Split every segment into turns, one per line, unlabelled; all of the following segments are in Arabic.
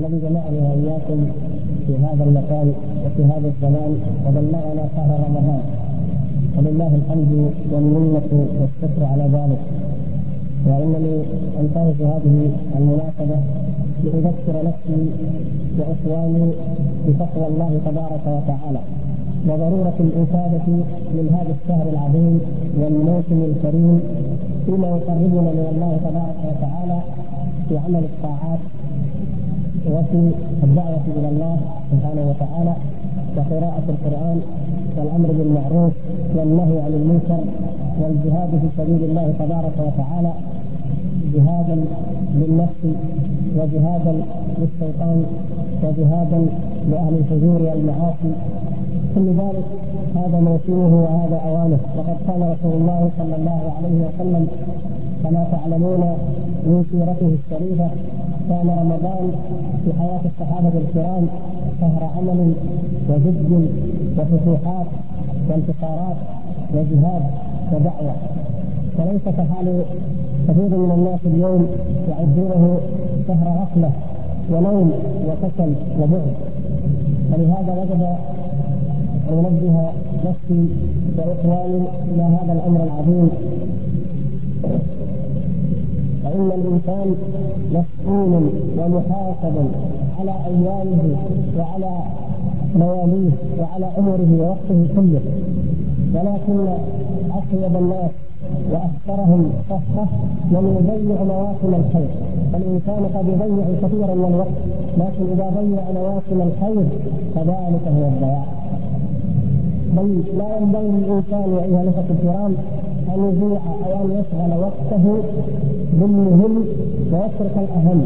الذي جمعني وإياكم في هذا المكان وفي هذا الزمان وبلغنا شهر رمضان، ولله الحمد والمنة والشكر على ذلك. وإنني أنتهز هذه المناسبة لأذكر نفسي وإخواني بتقوى الله تبارك وتعالى وضرورة الإفادة من هذا الشهر العظيم والموسم الكريم فيما يقربنا من الله تبارك وتعالى في عمل الطاعات وفي الدعوة إلى الله سبحانه وتعالى وقراءة القرآن والأمر بالمعروف والنهي عن المنكر والجهاد في سبيل الله تبارك وتعالى، جهادا للنفس وجهادا للشيطان وجهادا لأهل الفجور والمعاصي. كل ذلك هذا موسمه وهذا أوانه. وقد قال رسول الله صلى الله عليه وسلم كما تعلمون من سيرته الشريفة كان رمضان في حياة الصحابة الكرام شهر عمل وجد وفتوحات وانتصارات وجهاد ودعوة، وليس كحال كثير من الناس اليوم يعدونه شهر غفلة ونوم وكسل وبعد. فلهذا وجب أن أنبه نفسي وإخواني إلى هذا الأمر العظيم، فإن الإنسان مسؤول ومحاسب على أيامه وعلى لياليه وعلى أمره ووقته كله، ولكن أطيب الناس وأكثرهم صفة من يضيع مواسم الخير. فالإنسان قد يضيع كثيرا من الوقت، لكن إذا ضيع مواسم الخير فذلك هو الضياع. بل لا ينبغي للإنسان أيها الأخوة الكرام أن يضيع أو أن يشغل وقته بالمهم ويترك الأهم.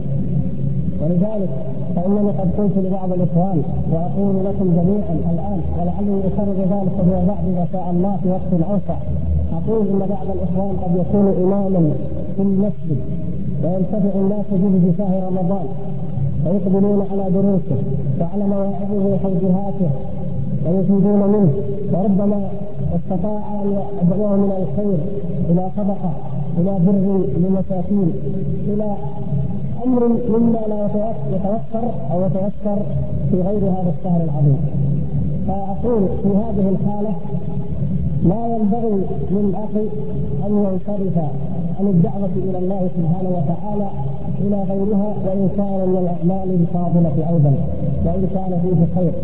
ولذلك فإنني قد قلت لبعض الإخوان وأقول لكم جميعا الآن ولعلي أكرر ذلك فيما بعد إذا شاء الله في وقت أوسع، أقول إن بعض الإخوان قد يكون إماما في المسجد وينتفع الناس به في شهر رمضان ويقبلون على دروسه وعلى مواعظه وتوجيهاته ويفيدون منه، وربما استطاع أن يدعوه من الخير إلى صدقة إلى بر للمساكين إلى أمر مما لا يتوفر أو يتوفر في غير هذا الشهر العظيم. فأقول في هذه الحالة لا ينبغي للأخ أن ينصرف عن الدعوة إلى الله سبحانه وتعالى إلى غيرها، وإن كان من الأعمال الفاضلة أيضا وإن كان فيه خير.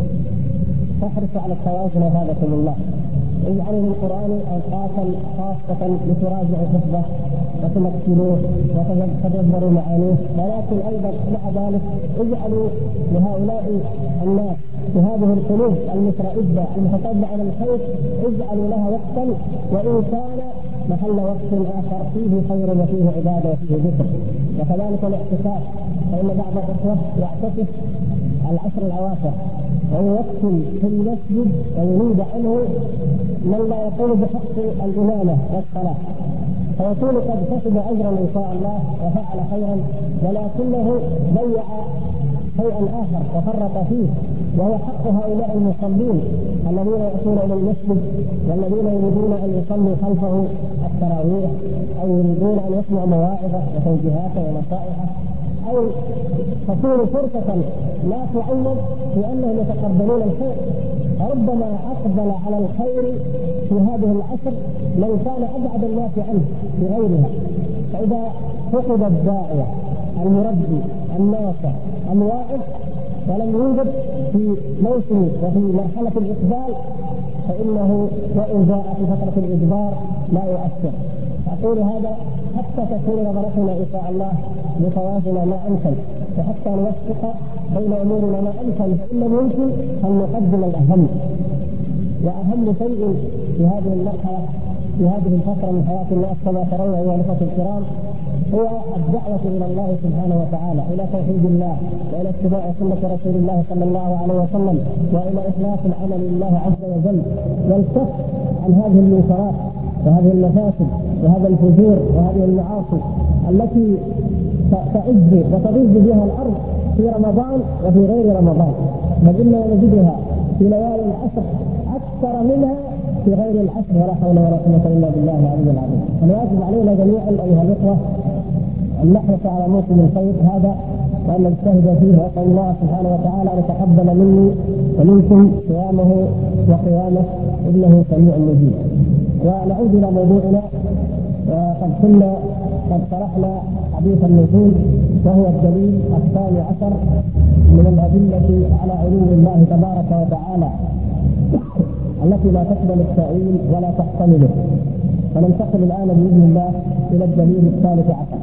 فاحرصوا على التواصل هذاكم الله. اجعلوا من القرآن أوقاتا خاصة لتراجعوا حفظه وتمثلوه وتدبروا معانيه، ولكن أيضا مع ذلك اجعلوا لهؤلاء الناس بهذه القلوب المترأبة المتطلعة على الخير اجعلوا لها وقتا، وإن كان محل وقت آخر فيه خير وفيه عبادة وفيه ذكر. وكذلك الاعتكاف، فإن بعض الإخوة يعتكف العشر الأواخر ويوكل في المسجد ويريد عنه من لا يقوم بحق الإمامة والصلاة، فيكون قد كسب أجرا إن شاء الله وفعل خيرا، ولكنه ضيع شيئا آخر وفرط فيه، وهو حق هؤلاء المصلين الذين يأتون إلى المسجد والذين يريدون أن يصلوا خلفه التراويح أو يريدون أن يسمعوا مواعظه وتوجيهاته ونصائحه، أو تكون فرصة لا تعوض في أنهم يتقبلون الخير. فربما أقبل على الخير في هذه العشر من كان أبعد الناس عنه بغيرها. فإذا فقد الداعية المربي الناصح الواعظ ولم يوجد في موسم وفي مرحلة الإقبال فإنه وإن جاء في فترة الإجبار لا يؤثر. أقول هذا حتى تكون نظرتنا إن شاء الله لتوازن ما أمكن، وحتى نوفق بين أمورنا ما أمكن، فإن ممكن أن نقدم الأهم. وأهم شيء في هذه المرحلة في هذه الفترة من حياة الناس كما ترون أيها الأخوة الكرام هو الدعوة إلى الله سبحانه وتعالى، إلى توحيد الله وإلى اتباع سنة رسول الله صلى الله عليه وسلم، وإلى إخلاص العمل لله عز وجل، والكف عن هذه المنكرات وهذه المفاسد وهذا الفجور وهذه المعاصي التي تعز وتضيج بها الأرض في رمضان وفي غير رمضان، بل إننا نجدها في ليالي العشر أكثر منها في غير العشر، ولا حول ولا قوة إلا بالله العلي العظيم. الواجب علينا جميعا أيها الإخوة أن نحرص على موسم الخير هذا وأن نجتهد فيه، وأسأل الله سبحانه وتعالى أن يتقبل مني ومنكم صيامه وقيامه إنه سميع مجيب. ونعود إلى موضوعنا. وقد كنا قد شرحنا حديث النزول، وهو الدليل الثاني عشر من الأدلة على علو الله تبارك وتعالى التي لا تقبل التأويل ولا تحتمله. فننتقل الآن بإذن الله إلى الدليل الثالث عشر.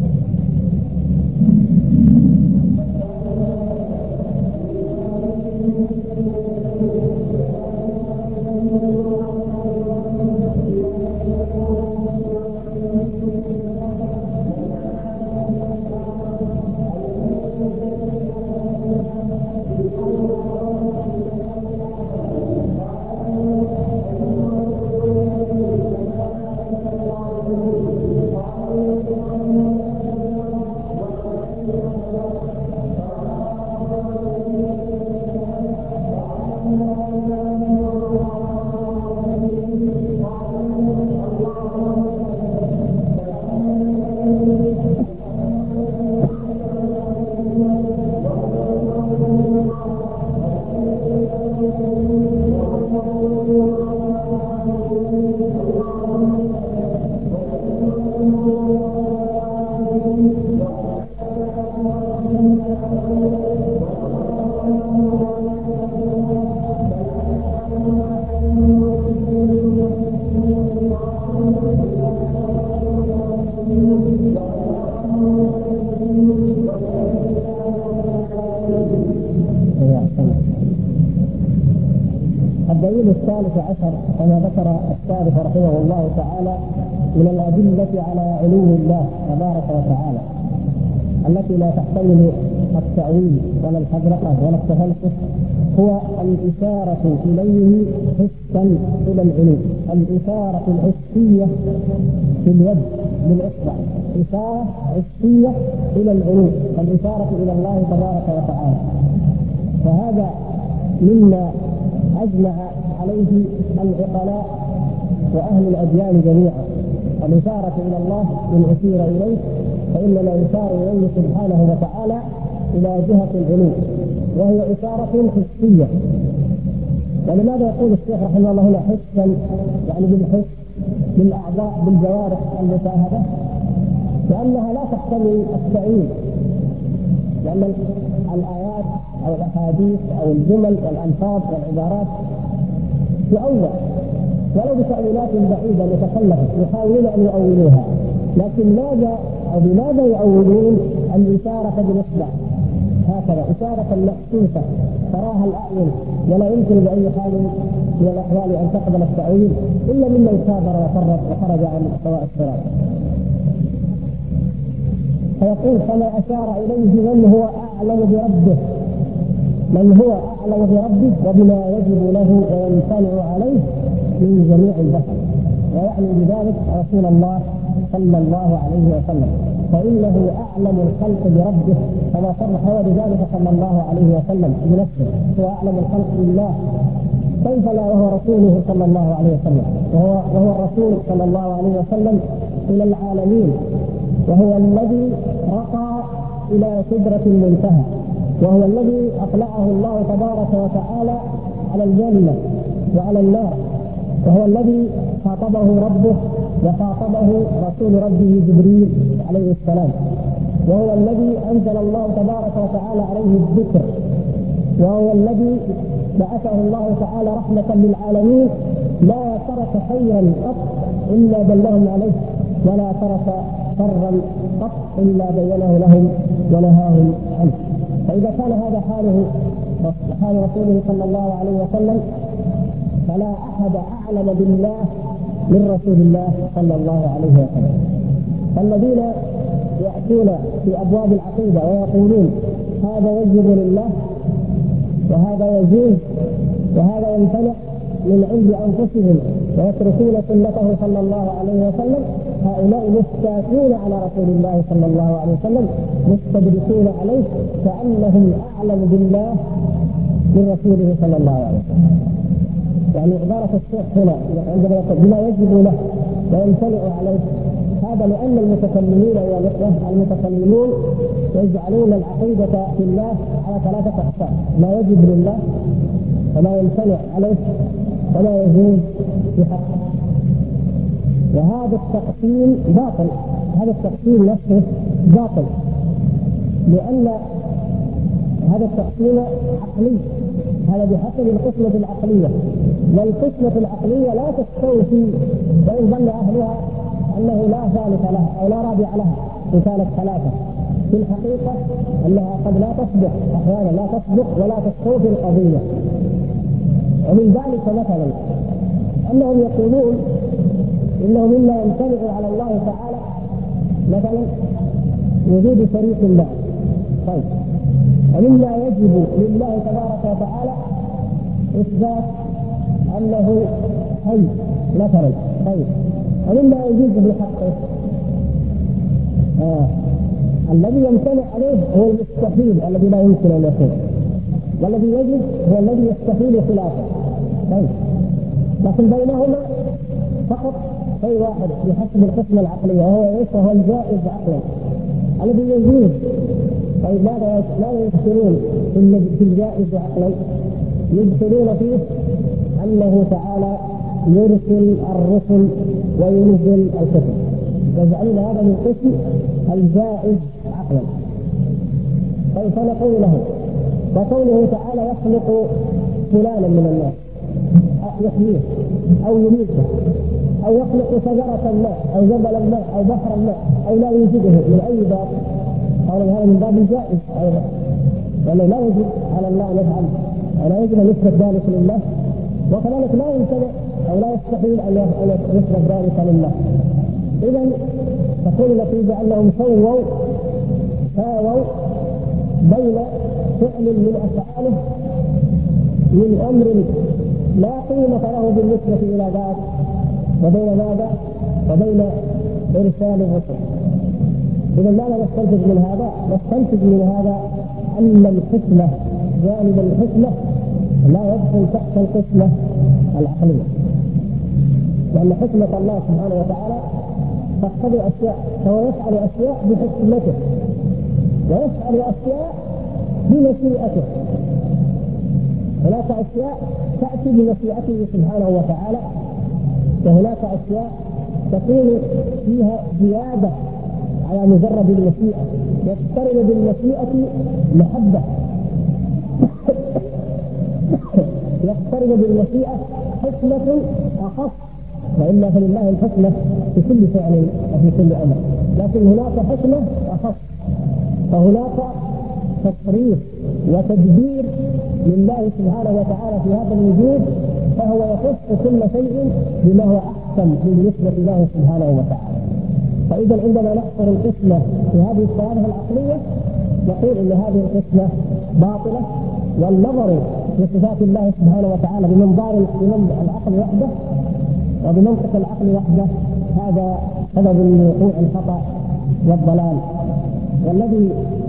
الدليل الثالث عشر كما ذكر الشارح رحمه الله تعالى من الأدلة على علو الله تبارك وتعالى التي لا تحتمل التأويل ولا الحذرقة ولا التفلسف هو الإشارة إليه حسا إلى العلو، الإشارة الحسية في اليد بالإصبع، إشارة حسية إلى العلو، الإشارة إلى الله تبارك وتعالى. فهذا مما أجمع عليه العقلاء وأهل الأديان جميعا، الإشارة إلى الله من أشير إليه فإننا يشار إليه سبحانه وتعالى إلى جهة العلو، وهي إشارة حسية. ولماذا يقول الشيخ رحمه الله هنا حسا، يعني بالحس بالأعضاء بالجوارح المشاهدة؟ لأنها لا تحتمل التأويل، لأن الآيات أو الأحاديث أو الجمل والألفاظ والعبارات تؤول ولو بتأويلات بعيدة متخلفة يحاولون أن يؤولوها، لكن ماذا أو بماذا يؤولون؟ الإشارة بالإصبع هكذا، إشارة محسوسة تراها الأعين، ولا يمكن بأي حال من الأحوال أن تقبل التأويل إلا ممن كابر وفرط وخرج عن سواء الصراط. فيقول كما أشار إليه من هو أعلم بربه، من هو أعلم بربه وبما يجب له ويمتنع عليه من جميع البشر، ويعني بذلك رسول الله صلى الله عليه وسلم، فإنه أعلم الخلق بربه كما صرح هو بذلك صلى الله عليه وسلم بنفسه، هو أعلم الخلق بالله، كيف لا وهو رسوله صلى الله عليه وسلم، وهو الرسول صلى الله عليه وسلم إلى العالمين، وهو الذي رقى إلى سدرة المنتهى، وهو الذي أطلعه الله تبارك وتعالى على الجنة وعلى النار، وهو الذي خاطبه ربه وخاطبه رسول ربه جبريل عليه السلام، وهو الذي أنزل الله تبارك وتعالى عليه الذكر، وهو الذي بعثه الله تعالى رحمة للعالمين، لا ترك خيرا قط إلا دلهم عليه، ولا ترك شرا قط إلا بينه لهم ونهاهم عنه. فإذا كان هذا حال رسوله صلى الله عليه وسلم، فلا أحد أعلم بالله من رسول الله صلى الله عليه وسلم. فالذين يأتون في أبواب العقيدة ويقولون هذا يجب لله وهذا يجوز وهذا يمتنع من عند أنفسهم ويتركون سنته صلى الله عليه وسلم، هؤلاء مستاكون على رسول الله صلى الله عليه وسلم، مستدركون عليه كأنهم أعلم بالله من رسوله صلى الله عليه وسلم. يعني عبارة الشيخ هنا عندما يقول بما يجب له ويمتنع عليه، هذا لأن المتكلمين يا الإخوة المتكلمون يجعلون العقيدة في الله على ثلاثة أقسام: ما يجب لله، وما يمتنع عليه، وما يجوز بحقه. وهذا التقسيم باطل، هذا التقسيم نفسه باطل، لأن هذا التقسيم عقلي، هذا بحسب القسمة العقلية، والقسمة العقلية لا تستوفي وإن ظن أهلها أنه لا ثالث لها أو لا رابع لها إن كانت ثلاثة. في الحقيقة أنها قد لا تصدق، أحيانا لا تصدق ولا تستوفي القضية. ومن ذلك مثلا أنهم يقولون إنه مما يمتنع على الله تعالى مثلا وجود شريك الله، طيب، ومما يجب لله تبارك وتعالى إثبات أنه حي مثلا، طيب، ومما يجوز بحقه الذي يمتنع عليه هو المستحيل الذي لا يمكن أن يكون، والذي يجب هو الذي يستحيل خلافه. طيب، لكن بينهما فقط شيء واحد بحسب القسمة العقلية، وهو ايش؟ وهو الجائز عقلا الذي يجوز. طيب، ماذا يدخلون في الجائز عقلا؟ يدخلون فيه أنه تعالى يرسل الرسل وينزل الكتب، يجعلون هذا من قسم الجائز عقلا. طيب، فنقول له وقوله تعالى يخلق فلانا من الناس، يحييه أو يميته أو يخلق شجرة ما أو جبلا ما أو بحرا ما أو لا يوجده من أي باب، قالوا هذا من باب الجائز أيضا، وأنه لا يجب على الله أن يفعل ولا يجب أن يثبت ذلك لله، وكذلك لا يمتنع أو لا يستحيل أن يثبت ذلك لله. إذن تكون النتيجة أنهم ساووا بين فعل من أفعاله من أمر لا قيمة له بالنسبة إلى ذات، وبين ماذا؟ وبين إرسال الرسل. إذا ماذا نستنتج من هذا؟ نستنتج من هذا أن الحكمة، جانب الحكمة لا يدخل تحت القسمة العقلية، لأن حكمة الله سبحانه وتعالى تقتضي أشياء، فهو يفعل أشياء بحكمته ويفعل أشياء بمشيئته. هناك أشياء تأتي بمشيئته سبحانه وتعالى، وهناك أشياء تكون فيها زيادة على مجرد المشيئة، يقترن بالمشيئة محبة، يقترن بالمشيئة حكمة أخص، وإلا فلله الحكمة في كل فعل وفي كل أمر، لكن هناك حكمة أخص، وهناك تصريف وتدبير لله سبحانه وتعالى في هذا الوجود، فهو يخص كل شيء بما هو أحسن بالنسبة له سبحانه وتعالى. فإذا عندما نحصر القسمة في هذه الصياغة العقلية نقول إن هذه القسمة باطلة، والنظر في صفات الله سبحانه وتعالى بمنظار العقل وحده وبمنطق العقل وحده هذا سبب لوقوع الخطأ والضلال. والذي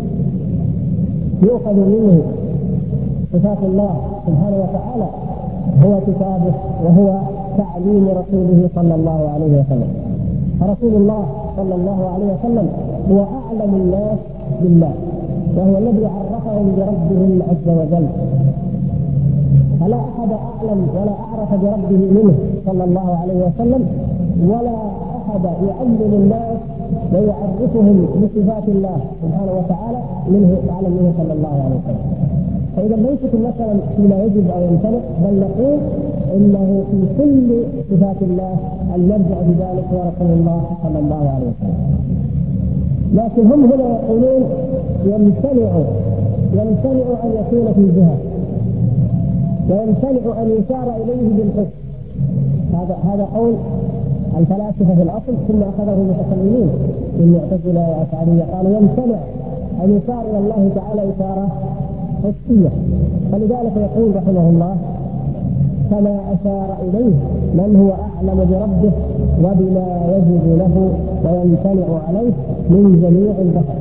يؤخذ منه صفات الله سبحانه وتعالى هو كتابه وهو تعليم رسوله صلى الله عليه وسلم. فرسول الله صلى الله عليه وسلم هو أعلم الناس بالله، وهو الذي عرفهم بربهم عز وجل، فلا أحد أعلم ولا أعرف بربه منه صلى الله عليه وسلم، ولا أحد يعلم الناس ويعرفهم بصفات الله سبحانه وتعالى منه أعلم منه صلى الله عليه وسلم. فإذا ليست مثلا فيما يجب أو يمتنع، بل نقول إنه في كل صفات الله المرجع بذلك هو رسول الله صلى الله عليه وسلم. لكن هم هنا يقولون يمتنع أن يكون في جهة، ويمتنع أن يشار إليه بالحكم. هذا قول الفلاسفة في الأصل، ثم أخذه المتكلمين من المعتزلة والأشعرية، قالوا يمتنع أن يشار إلى الله تعالى إشارة حسية. فلذلك يقول رحمه الله: كما أشار إليه من هو أعلم بربه وبما يجب له ويمتنع عليه من جميع البشر.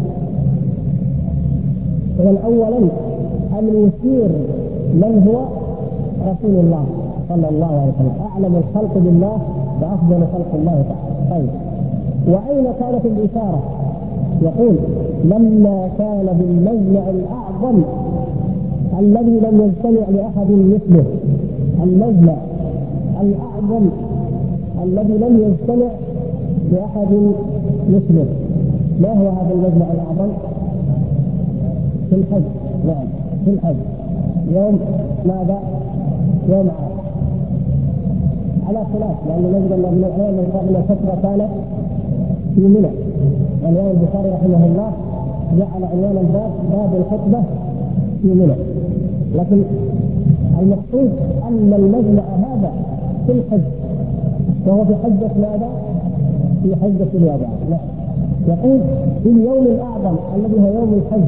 إذن أولا أن يشير من هو رسول الله صلى الله عليه وسلم، أعلم الخلق بالله وأفضل خلق الله تعالى. طيب، وأين كانت الإشارة؟ يقول لما كان بالمجمع الأعظم الذي لم يجتمع لأحد مثله، المجمع الأعظم الذي لم يجتمع لأحد مثله. ما هو هذا المجمع الأعظم؟ في الحج. نعم في الحج. يوم ماذا؟ يوم عرفة. على خلاف، لأن نجد أن ابن الأيام من الفترة كانت في منى. الإمام البخاري رحمه الله جعل عنوان الباب باب الخطبة في منى، لكن المقصود أن المجمع هذا في الحج، وهو في حجة ماذا؟ في حجة الوداع. لا، يقول في اليوم الأعظم الذي هو يوم الحج.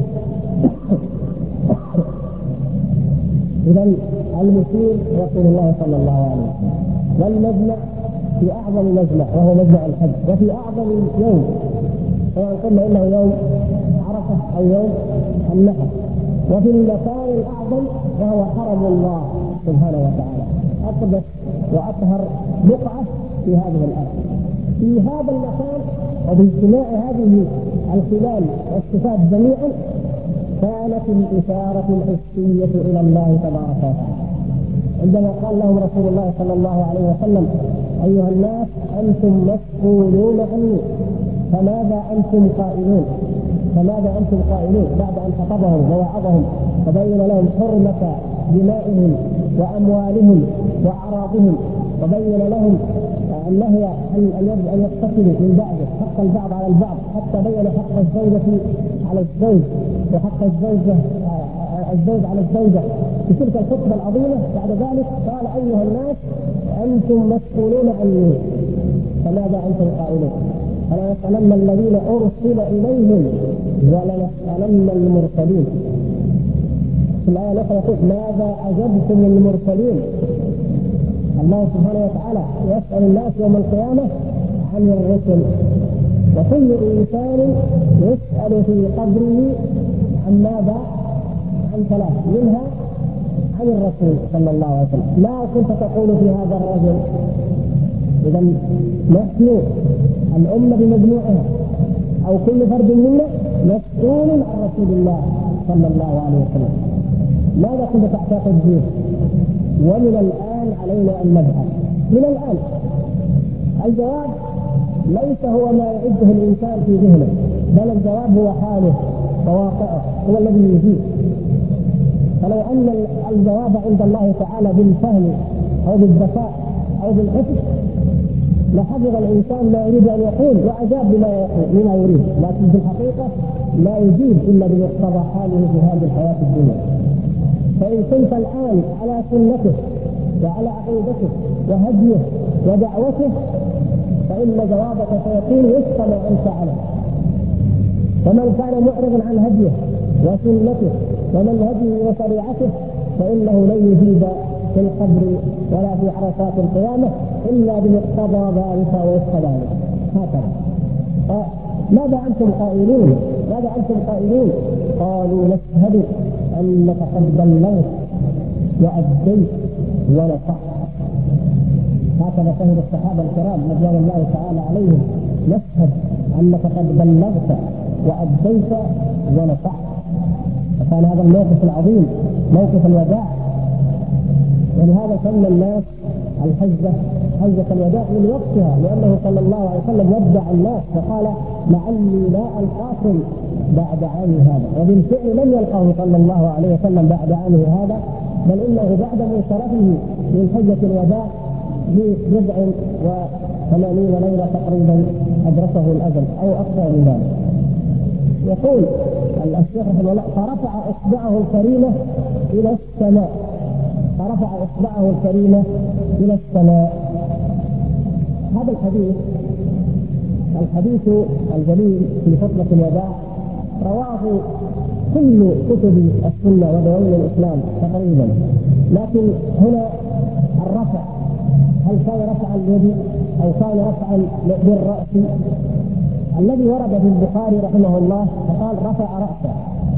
إذا المشير رسول الله صلى الله عليه وسلم، والمجمع في أعظم مجمع وهو مجمع الحج، وفي أعظم يوم، سواء قلنا إنه يوم عرفة أو يوم النحر، وفي المكان الأعظم وهو حرم الله سبحانه وتعالى، أقدس وأطهر بقعة في هذه الأرض. في هذا المكان وباجتماع هذه الخلال والصفات جميعا كانت الإشارة الحسية إلى الله تبارك وتعالى، عندما قال لهم رسول الله صلى الله عليه وسلم: أيها الناس أنتم مسؤولون عني، فماذا أنتم قائلون؟ فماذا أنتم قائلون؟ بعد أن خطبهم ووعظهم وبين لهم حرمة دمائهم وأموالهم وأعراضهم، وبين لهم النهي أن يقتتلوا من بعده، حق البعض على البعض، حتى بين حق الزوجة على الزوج وحق الزوج على الزوجة في تلك الخطبة العظيمة. بعد ذلك قال: أيها الناس أنتم مسؤولون عني، فماذا أنتم قائلون؟ فلنسألن الذين أرسل إليهم ولنسألن المرسلين. في الآية الأخرى يقول: ماذا أجبتم المرسلين؟ الله سبحانه وتعالى يسأل الناس يوم القيامة عن الرسل، وكل إنسان يسأل في قبره عن ماذا؟ عن ثلاث، منها عن الرسول صلى الله عليه وسلم. ما كنت تقول في هذا الرجل؟ إذا نحن الأمة بمجموعها أو كل فرد منا مسؤول عن رسول الله صلى الله عليه وسلم. ماذا كنت تعتقد فيه؟ ومن الآن علينا أن نبحث. من الآن الجواب ليس هو ما يعده الإنسان في ذهنه، بل الجواب هو حاله وواقعه، هو الذي يجيب. فلو أن الجواب عند الله تعالى بالفهم أو بالذكاء أو بالحفظ لحفظ الإنسان ما يريد أن يقول وأجاب بما يريد، لكن في الحقيقة لا يجيب إلا بمقتضى حاله في هذه الحياة الدنيا. فإن كنت الآن على سنته وعلى عقيدته وهديه ودعوته فإن جوابك سيكون وفق ما أنت عليه. ومن كان معرضا عن هديه وسنته ومنهجه وشريعته فإنه لن يجيب في القبر ولا في عرصات القيامة إلا بمقتضى ذلك ووفق ذلك. هكذا. ماذا أنتم قائلون؟ ماذا أنتم قائلون؟ قالوا: نشهد أنك قد بلغت وأديت ونصحت. هكذا فهم الصحابة الكرام رضوان الله تعالى عليهم: نشهد أنك قد بلغت وأديت ونصحت. فكان هذا الموقف العظيم موقف الوداع، ولهذا سمى الناس الحجة حجة الوداع من وقتها، لأنه صلى الله عليه وسلم ودع الناس وقال: لعلي لا ألقاكم بعد عامي هذا. وبالفعل لم يلقاه صلى الله عليه وسلم بعد عامه هذا، بل إنه بعد منصرفه من حجة الوداع ب89 ليلة تقريبا أدركه الأجل أو أكثر من ذلك. يقول الشيخ رحمه الله: فرفع إصبعه الكريمة إلى السماء، فرفع إصبعه الكريمة إلى السماء. هذا الحديث الجليل في خطبة الوداع رواه كل كتب السنة ودواوين الإسلام تقريبا، لكن هنا الرفع هل كان رفعا اليد أو كان رفعا بالرأس؟ الذي ورد في البخاري رحمه الله فقال: رفع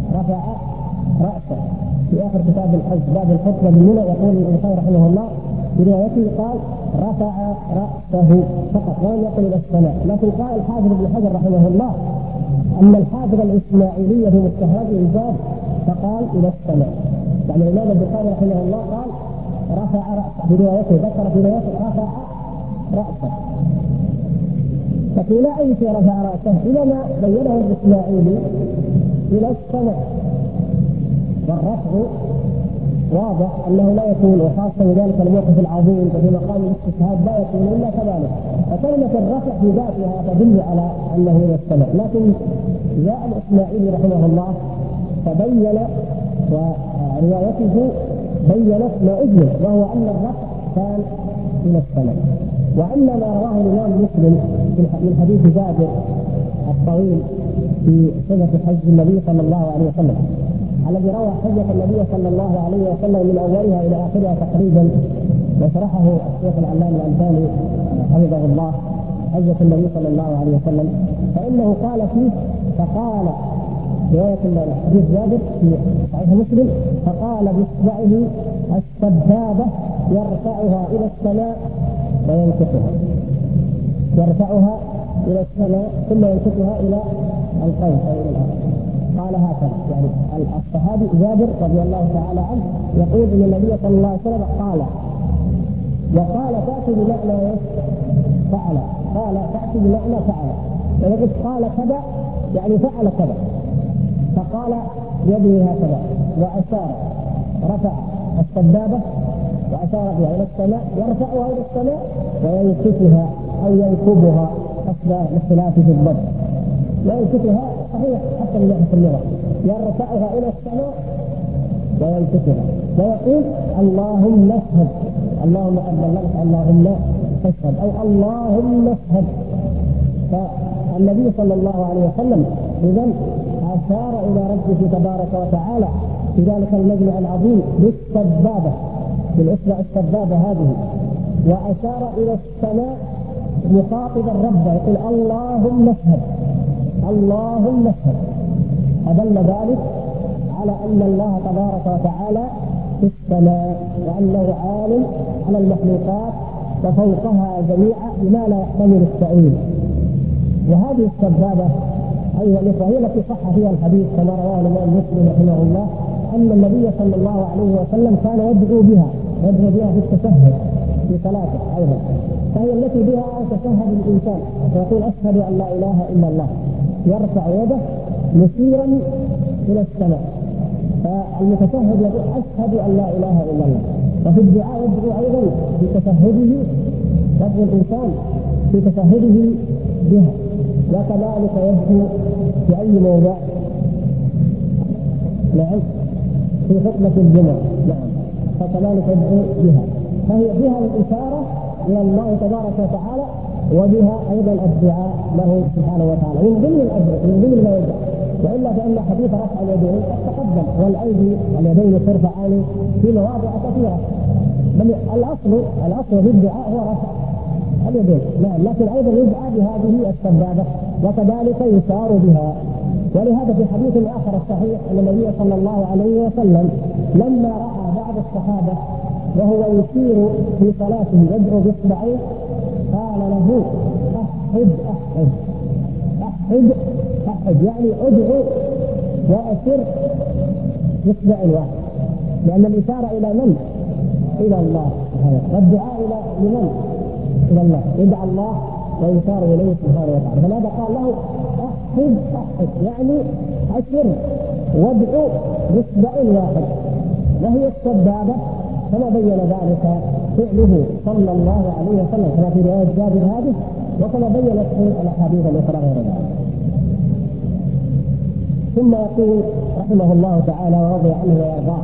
رأسه في آخر كتاب الحج باب الخطبة بالمنى. يقول البخاري رحمه الله: في روايته قال رفع رأسه فقط ولم يقل إلى السماء. لكن قال الحافظ ابن حجر رحمه الله أن الحافظ الإسماعيلي في مستخرجه زاد فقال إلى السماء. يعني الإمام البخاري رحمه الله قال رفع رأسه في روايته، ذكر في روايته رفع رأسه، لكن لا أي شيء رفع رأسه إنما بينه الإسماعيلي إلى السماء. والرفع واضح أنه لا يكون، وخاصة ذلك الموقف العظيم وفي مقام الاستشهاد لا يكون إلا كذلك. وكلمة الرفع في ذاتها تدل على أنه إلى السماء، لكن جاء الإسماعيلي رحمه الله فبين وروايته بينت ما أجمل، وهو أن الرفع كان إلى السماء. وأما ما رواه الإمام مسلم من حديث جابر الطويل في صفة حج النبي صلى الله عليه وسلم، الذي روى حجة النبي صلى الله عليه وسلم من أولها إلى آخرها تقريبا، وشرحه الشيخ العلامة الألباني حفظه الله حجة النبي صلى الله عليه وسلم، فإنه قال فيه فقال رواية حديث جابر في صحيح مسلم فقال بإصبعه السبابة يرفعها إلى السماء وينكسها، يرفعها إلى السماء ثم ينكسها إلى القوس أو إلى الأرض. قال هكذا، يعني الصحابي جابر رضي الله تعالى عنه يقول ان النبي صلى الله عليه وسلم قال، وقال تأتي بمعنى فعل، قال تأتي بمعنى فعل، ولقد قال كذا يعني فعل كذا، فقال يده هكذا وأشار رفع السبابة وأشار بها إلى السماء، يرفعها إلى السماء وينكسها أو ينكبها حسب الاختلاف في الضبط، وينكسها صحيح حتى من ناحية اللغة، يرفعها إلى السماء وينكسها ويقول اللهم اشهد، اللهم قد بلغت اللهم اشهد أو اللهم اشهد. فالنبي صلى الله عليه وسلم إذن أشار إلى ربه تبارك وتعالى في ذلك المجمع العظيم بالسبابة، بالإصبع السبابة هذه، وأشار إلى السماء مخاطبا ربه يقول اللهم اشهد اللهم اشهد. أدل ذلك على أن الله تبارك وتعالى في السماء، وأنه عالم على المخلوقات وفوقها جميعا بما لا يحتمل التأويل. وهذه السبابة أيها الإخوة هي التي صح فيها الحديث كما رواه الإمام مسلم رحمه الله أن النبي صلى الله عليه وسلم كان يدعو بها في التشهد في صلاته أيضا، فهي التي بها يتشهد الإنسان ويقول أشهد أن لا إله إلا الله، يرفع يده مشيرا إلى السماء. فالمتشهد يقول أشهد أن لا إله إلا الله. وفي الدعاء يدعو أيضا في تشهده، يدعو الإنسان في تشهده بها، وكذلك يدعو في أي موضع، نعم في خطبة الجمعة، نعم فكذلك يدعو بها، فهي بها الإشارة إلى الله تبارك وتعالى، وبها أيضا الدعاء له سبحانه وتعالى من ضمن الأجر من ضمن ما يدعى. وإلا فإن حديث رفع اليدين قد تقدم، والأيدي واليدين ترفعان في مواضع كثيرة، بل الأصل في الدعاء هو رفع اليدين، نعم، لكن أيضا يدعى بهذه السبابة وكذلك يشار بها. ولهذا في حديث آخر الصحيح أن النبي صلى الله عليه وسلم لما رأى بعض الصحابة وهو يشير في صلاته يدعو بإصبعين قال له أحد أحد أحد أحد، يعني أدعو وأسر بإصبع واحد، لأن الإشارة إلى من؟ إلى الله، والدعاء إلى لمن؟ إلى الله، يدعى الله ويشار إليه سبحانه وتعالى. فلهذا قال له أحد أحد، يعني أسر وادعو بإصبع واحد، وهي السبابة كما بين ذلك فعله صلى الله عليه وسلم كما في رواية جابر هذه، وكما بينت في الأحاديث الأخرى غير ذلك. ثم يقول رحمه الله تعالى ورضي عنه ويرضاه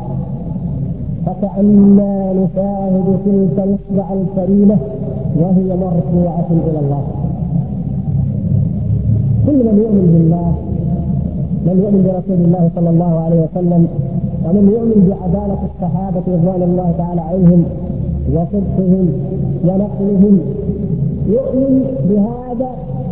فكأننا نشاهد تلك الإصبع الكريمة وهي مرفوعة إلى الله. كل من يؤمن بالله، من يؤمن برسول الله صلى الله عليه وسلم، ومن يؤمن بعدالة الصحابة رضوان الله تعالى عليهم وصدقهم ونقلهم، يؤمن بهذا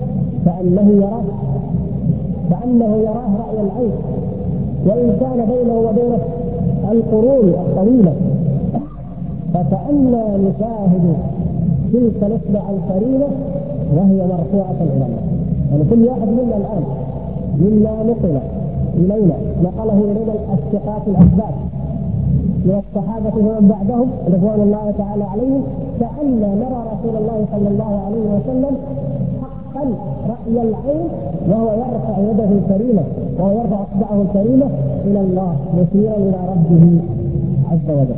كأنه يراه رأي العين، وإن كان بينه وبينه القرون الطويلة فكأننا نشاهد تلك الإصبع الكريمة وهي مرفوعة إلى الله. يعني كل واحد منا الآن مما نقل إلينا نقله إلينا الثقات الأثبات من الصحابة ومن بعدهم رضوان الله تعالى عليهم، كأن نرى رسول الله صلى الله عليه وسلم حقا رأي العين وهو يرفع يده الكريمة وهو يرفع اصبعه الكريمة الى الله مشيرا الى ربه عز وجل.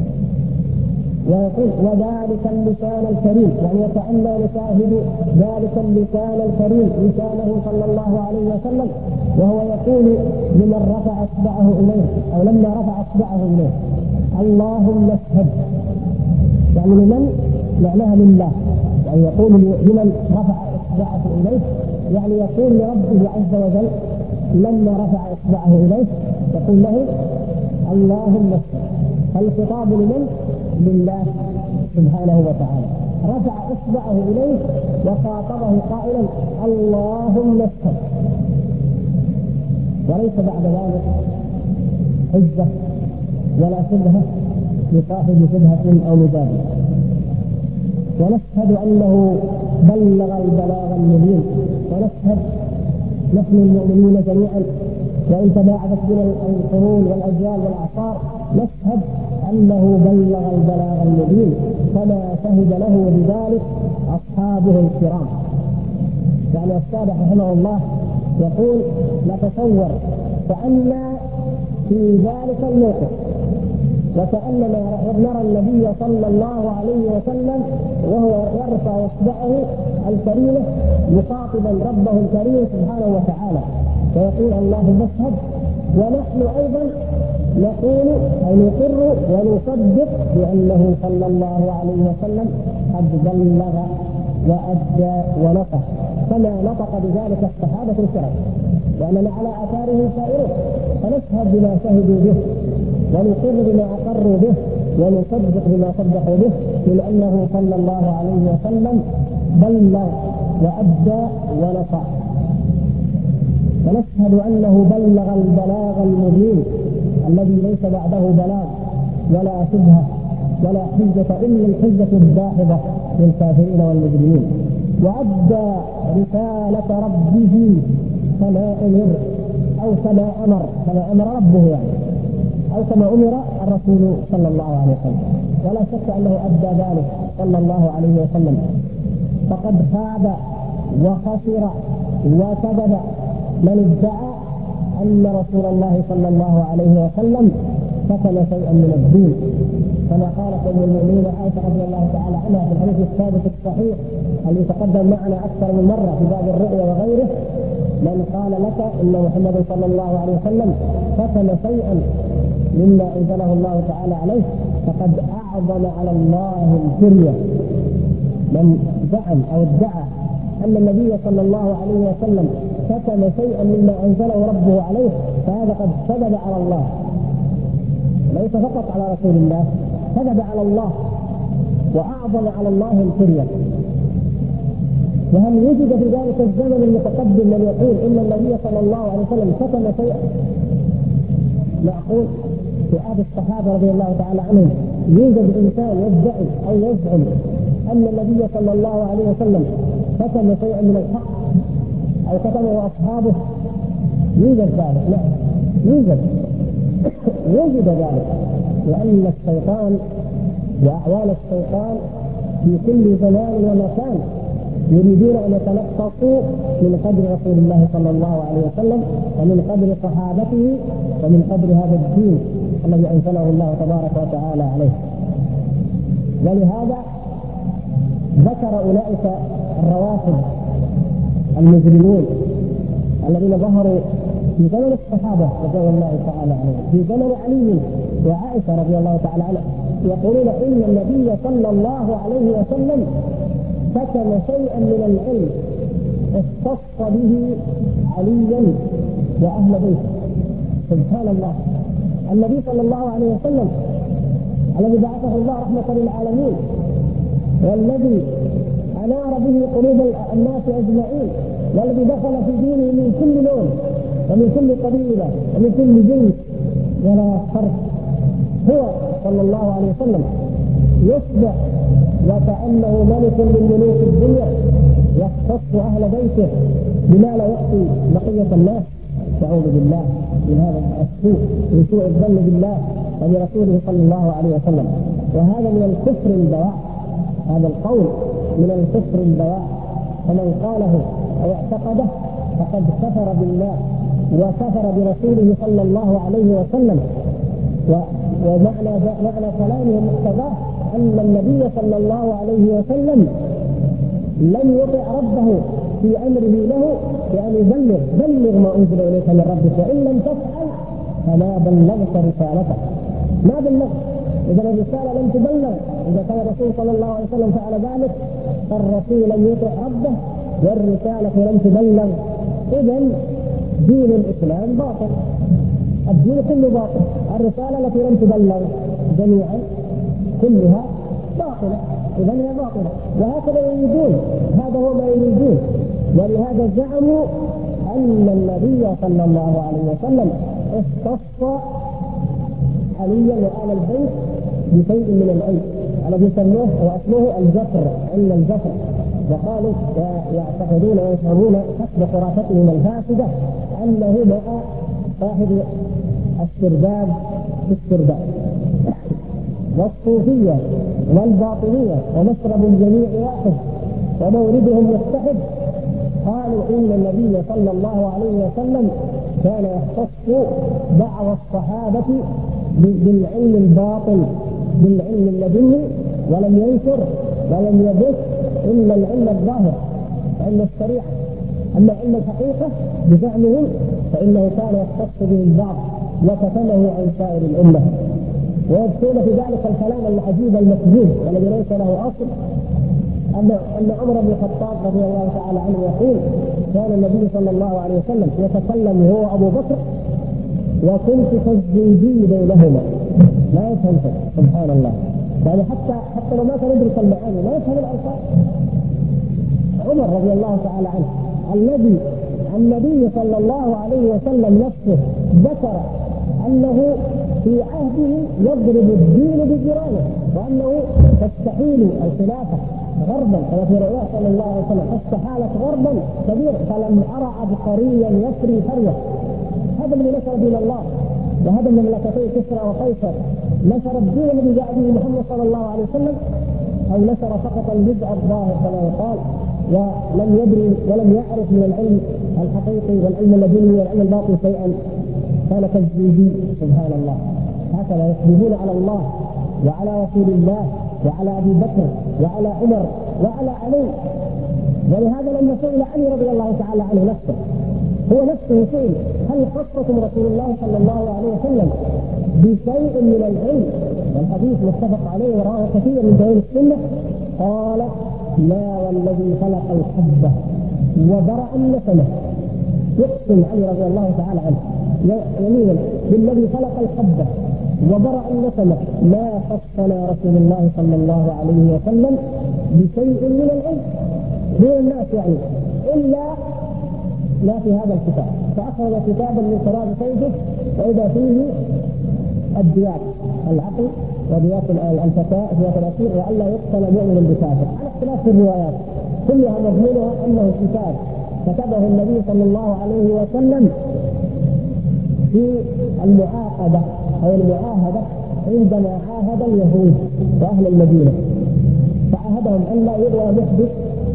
ويقول وذلك اللسان الكريم، يعني وكأننا نشاهد ذلك اللسان الكريم لسانه صلى الله عليه وسلم وهو يقول لمن رفع اصبعه اليه او لما رفع اصبعه اليه اللهم اشهد، يعني لمن؟ معناها لله، يعني يقول لمن رفع اصبعه اليه، يعني يقول لربه عز وجل لما رفع اصبعه اليه يقول له اللهم اشهد. فالخطاب لمن؟ لله سبحانه وتعالى، رفع اصبعه اليه وخاطبه قائلا اللهم اشهد، وليس بعد ذلك حجه ولا شبهه لصاحب شبهه او مجادله. ونشهد انه بلغ البلاغ المبين، ونشهد نحن المؤمنين جميعا وان تباعدت بنا القرون والاجيال والاعصار نشهد انه بلغ البلاغ المبين كما شهد له بذلك اصحابه الكرام. يعني السابق رحمه الله يقول نتصور كأن في ذلك الموقف وكأننا نرى النبي صلى الله عليه وسلم وهو يرفع اصبعه الكريمة مخاطبا ربه الكريم سبحانه وتعالى ويقول اللهم اشهد، ونحن ايضا نقول او نقر ونصدق بانه صلى الله عليه وسلم قد بلغ وادى ونطق كما نطق بذلك الصحابة الكرام، واننا على اثاره سائرون، فنشهد بما شهدوا به ونقر بما اقروا به ونصدق بما صدقوا به، لانه صلى الله عليه وسلم بلغ وادى ونطق. ونشهد انه بلغ البلاغ المبين الذي ليس بعده بلاغ ولا شبهه ولا حجه الا الحجه الداحضه للكافرين والمجرمين، وادى رساله ربه كما امر او كما امر ربه، يعني او كما امر الرسول صلى الله عليه وسلم، ولا شك انه ادى ذلك صلى الله عليه وسلم. فقد خاب وخسر وكذب من ادعى ان رسول الله صلى الله عليه وسلم كتم شيئا من الدين، كما قالت ام المؤمنين عائشه رضي الله تعالى عنها في الحديث الثابت الصحيح الذي تقدم معنا اكثر من مره في باب الرؤيا وغيره: من قال لك ان محمد صلى الله عليه وسلم كتم شيئا مما انزله الله تعالى عليه فقد اعظم على الله الفريه. من زعم او ادعى ان النبي صلى الله عليه وسلم كتم شيئا مما انزله ربه عليه فهذا قد كذب على الله، ليس فقط على رسول الله، كذب على الله واعظم على الله الفريه. وهل وجد في ذلك الزمن المتقدم من يقول ان النبي صلى الله عليه وسلم كتم شيئا؟ معقول في عهد الصحابه رضي الله تعالى عنهم يوجد انسان يدعي او يزعم ان النبي صلى الله عليه وسلم كتم شيئا من الحق او كتمه اصحابه؟ يوجد ذلك؟ لا يوجد وجد ذلك، لان الشيطان واعوان الشيطان في كل زمان ومكان يريدون ان يتلقفوا من قدر رسول الله صلى الله عليه وسلم ومن قدر صحابته ومن قدر هذا الدين الذي انزله الله تبارك وتعالى عليه. ولهذا ذكر اولئك الروافض المجرمون الذين ظهروا في زمن الصحابه رضي الله تعالى عنهم، في زمن علي وعائشه رضي الله تعالى عنها، يقولون ان النبي صلى الله عليه وسلم كتم شيئا من العلم اختص به عليا واهل بيته. سبحان الله، النبي صلى الله عليه وسلم الذي بعثه الله رحمه للعالمين والذي انار به قلوب الناس اجمعين والذي دخل في دينه من كل لون ومن كل قبيله ومن كل جنس ولا فرق، هو صلى الله عليه وسلم يصبح وكأنه ملك من ملوك الدنيا يختص أهل بيته بما لا يخفي بقية الناس. نعوذ بالله من هذا السوء، من سوء الظن بالله وبرسوله صلى الله عليه وسلم. وهذا من الكفر البواح، هذا القول من الكفر البواح، فمن قاله أو اعتقده فقد كفر بالله وكفر برسوله صلى الله عليه وسلم. ومعنى كلامه مقتضاه أن النبي صلى الله عليه وسلم لم يطع ربه في أمره له بأن بلغ ما أنزل إليك من ربك، وإن لم تفعل فما بلغت رسالته. ما بلغت، إذا الرسالة لم تبلغ، إذا كان الرسول صلى الله عليه وسلم فعل ذلك فالرسول لم يطع ربه والرسالة لم تبلغ. إذن دين الإسلام باطل، الدين كله باطل، الرسالة التي لم تبلغ جميعا كلها باطلة، إذن هي باطلة. وهكذا يريدون، هذا هو ما يريدون. ولهذا زعموا أن النبي صلى الله عليه وسلم اختص عليا وآل البيت بشيء من العلم الذي سموه واسمه الجفر، علم الجفر. وقالوا ويعتقدون ويفهمون حسب خرافتهم الفاسدة أنه مع صاحب السرداب في السرداب. والصوفية والباطنية ومشرب الجميع واحد وموردهم متحد قالوا إن النبي صلى الله عليه وسلم كان يختص بعض الصحابة بالعلم الباطن، بالعلم اللدني، ولم ينشر ولم يبث إلا العلم الظاهر، علم الشريعة. أما علم الحقيقة بزعمهم فإنه كان يختص به البعض وكتمه عن سائر الأمة. ويذكرون في ذلك الكلام العجيب المكذوب والذي ليس له أصل، أن عمر بن الخطاب رضي الله تعالى عنه يقول كان النبي صلى الله عليه وسلم يتكلم هو أبو بكر وكنت كالزنجي بينهما، لا يفهم شيء سبحان الله. يعني حتى لو ما كان يدرك المعاني لا يفهم الألفاظ. عمر رضي الله تعالى عنه الذي النبي صلى الله عليه وسلم نفسه ذكر أنه في عهده يضرب الدين بجيرانه، وأنه تستحيل الخلافة غربا كما في رؤياه صلى الله عليه وسلم، فاستحالت غربا كبير فلم أرى عبقريا يسري ثروة. هذا الذي نشر دين الله، وهذا من مملكتي كسرى وقيصر نشر الدين الذي جاء به محمد صلى الله عليه وسلم، أو نشر فقط الجزء الظاهر كما يقال، ولم يدري ولم يعرف من العلم الحقيقي والعلم اللدني والعلم الباطن شيئا. كان كالزنجي سبحان الله. هكذا يكذبون على الله وعلى رسول الله وعلى أبي بكر وعلى عمر وعلى علي. ولهذا لما سئل علي رضي الله تعالى عنه نفسه، هو نفسه سئل هل خصكم رسول الله صلى الله عليه وسلم بشيء من العلم؟ والحديث متفق عليه ورواه كثير من دليل السنة. قال لا والذي خلق الحبة وبرأ النسمة. يقسم علي رضي الله تعالى عنه يمينا بالذي خلق الحبة وبرأ النسمة ما خصنا رسول الله صلى الله عليه وسلم بشيء من العلم دون الناس يعني إلا ما في هذا الكتاب. فأخرج كتابا من تراب سيده وإذا فيه الديات العقل وديات الفتاة ديات الأسير وألا يقتل مؤمن بكافر، على اختلاف في الروايات كلها مضمونها أنه كتاب كتبه النبي صلى الله عليه وسلم في المعاقدة أو المعاهدة عندما عاهد اليهود وأهل المدينة، فعاهدهم أن لا يغوى محدث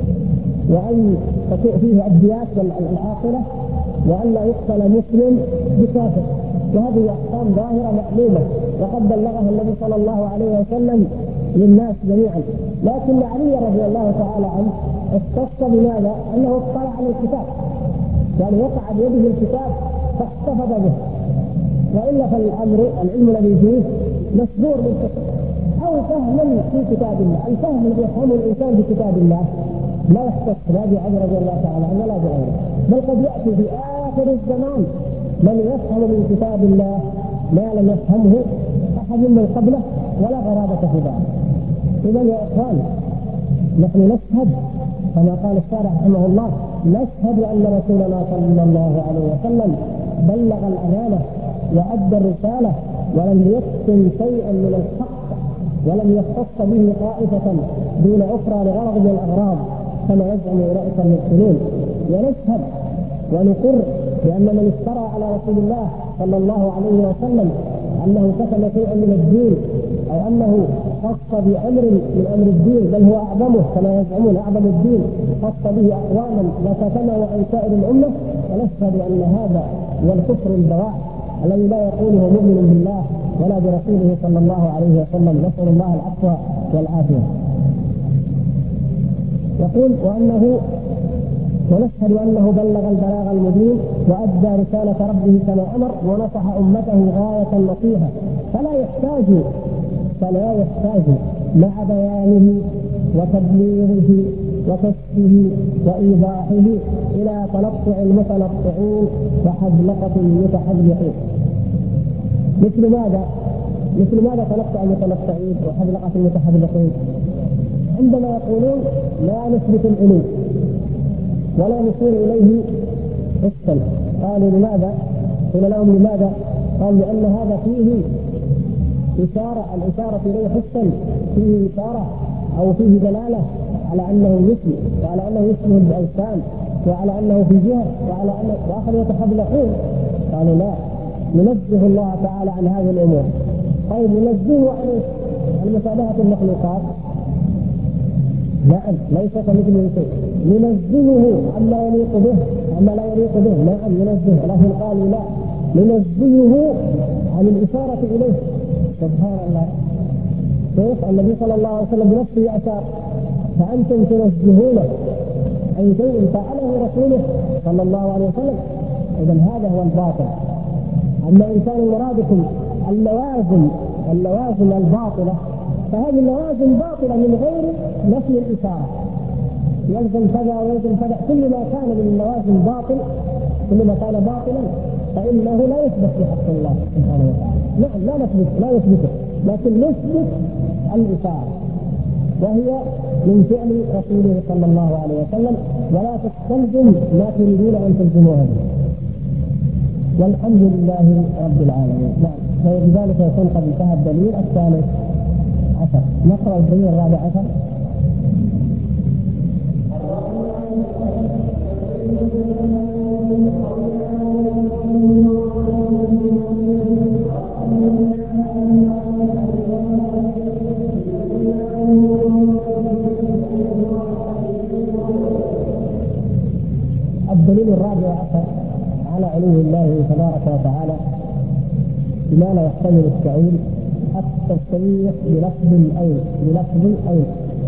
وأن تكون فيه الديات والعاقلة وأن لا يقتل مسلم بكافر. وهذه أحكام ظاهرة معلومة وقد بلغها النبي صلى الله عليه وسلم للناس جميعا. لكن علي رضي الله تعالى عنه اختص بماذا؟ أنه اطلع على الكتاب، يعني وقع بيده الكتاب فاحتفظ به. وإلا فالأمر العلم الذي فيه مصدور بالفقه أو فهم في كتاب الله. الفهم الذي يفهمه الإنسان بكتاب الله لا يختص لا بعلي رضي الله تعالى عنه ولا بغيره، بل قد يأتي في آخر الزمان من يفهم من كتاب الله ما لم يفهمه أحد من قبله ولا غرابة في ذلك. إذا يا إخوان نحن نشهد كما قال الشارع رحمه الله، نشهد أن رسولنا صلى الله عليه وسلم بلغ الأمانة وأدى الرسالة ولم يكتم شيئا من الحق ولم يختص به طائفة دون أخرى لغرض من الأغراض كما يزعم أولئك المبطلون. ونشهد ونقر بأن من افترى على رسول الله صلى الله عليه وسلم أنه كتم شيئا من الدين أو أنه خص بأمر من أمر الدين بل هو أعظمه كما يزعمون أعظم الدين خص به أقواما وكتمه عن سائر الأمة، ونشهد أن هذا هو الكفر البواح الذي لا يقوله مؤمن بالله ولا برسوله صلى الله عليه وسلم، نسأل الله العفو والعافية. يقول ونشهد أنه بلغ البلاغ المبين وأدى رسالة ربه كما أمر ونصح أمته غاية النصيحة، فلا يحتاج مع بيانه وتبليغه وكشفه وإيضاحه إلى تنطع المتنطعين وحذلقة المتحذلقين. مثل ماذا تنطع المتنطعين وحذلقة المتحذلقين؟ عندما يقولون لا نثبت العلو ولا نشير إليه حسا، قالوا لماذا؟ قيل لهم لماذا؟ قال لأن هذا فيه إشارة، الإشارة إليه حسا فيه إشارة أو فيه دلالة على أنه مثل وعلى أنه يشبه الأجسام وعلى أنه في جهة وعلى أنه وآخر يتحذلقون. قالوا لا، ننزه الله تعالى عن هذه الأمور. طيب ننزهه عن مشابهة المخلوقات؟ نعم، ليس كمثله شيء. ننزهه عما يليق به عما لا يليق به، نعم ننزهه، لكن قالوا لا، ننزهه عن الإشارة إليه. سبحان الله، كيف النبي صلى الله عليه وسلم بنفسه أشار، فأنتم تنزهونه عن شيء فعله رسوله صلى الله عليه وسلم. إذن هذا هو الباطل. أما إن كان مرادكم اللوازم الباطلة فهذه اللوازم باطلة من غير نفي الإشارة، يلزم كذا ويلزم كذا، كل ما كان من اللوازم باطل، كل ما كان باطلا فإنه لا يثبت في حق الله سبحانه وتعالى. نعم لا نثبته، لكن نثبت الإشارة وهي من فعل رسوله صلى الله عليه وسلم، ولا تستلزم ما تريدون أن تلزموها به. والحمد لله رب العالمين. نعم، فبذلك يكون قد انتهى الدليل الثالث عشر. نقرأ الدليل الرابع عشر. الدليل الرابع عشر على علو الله تبارك وتعالى بما لا يحتمل التأويل التصريح بلفظ الأين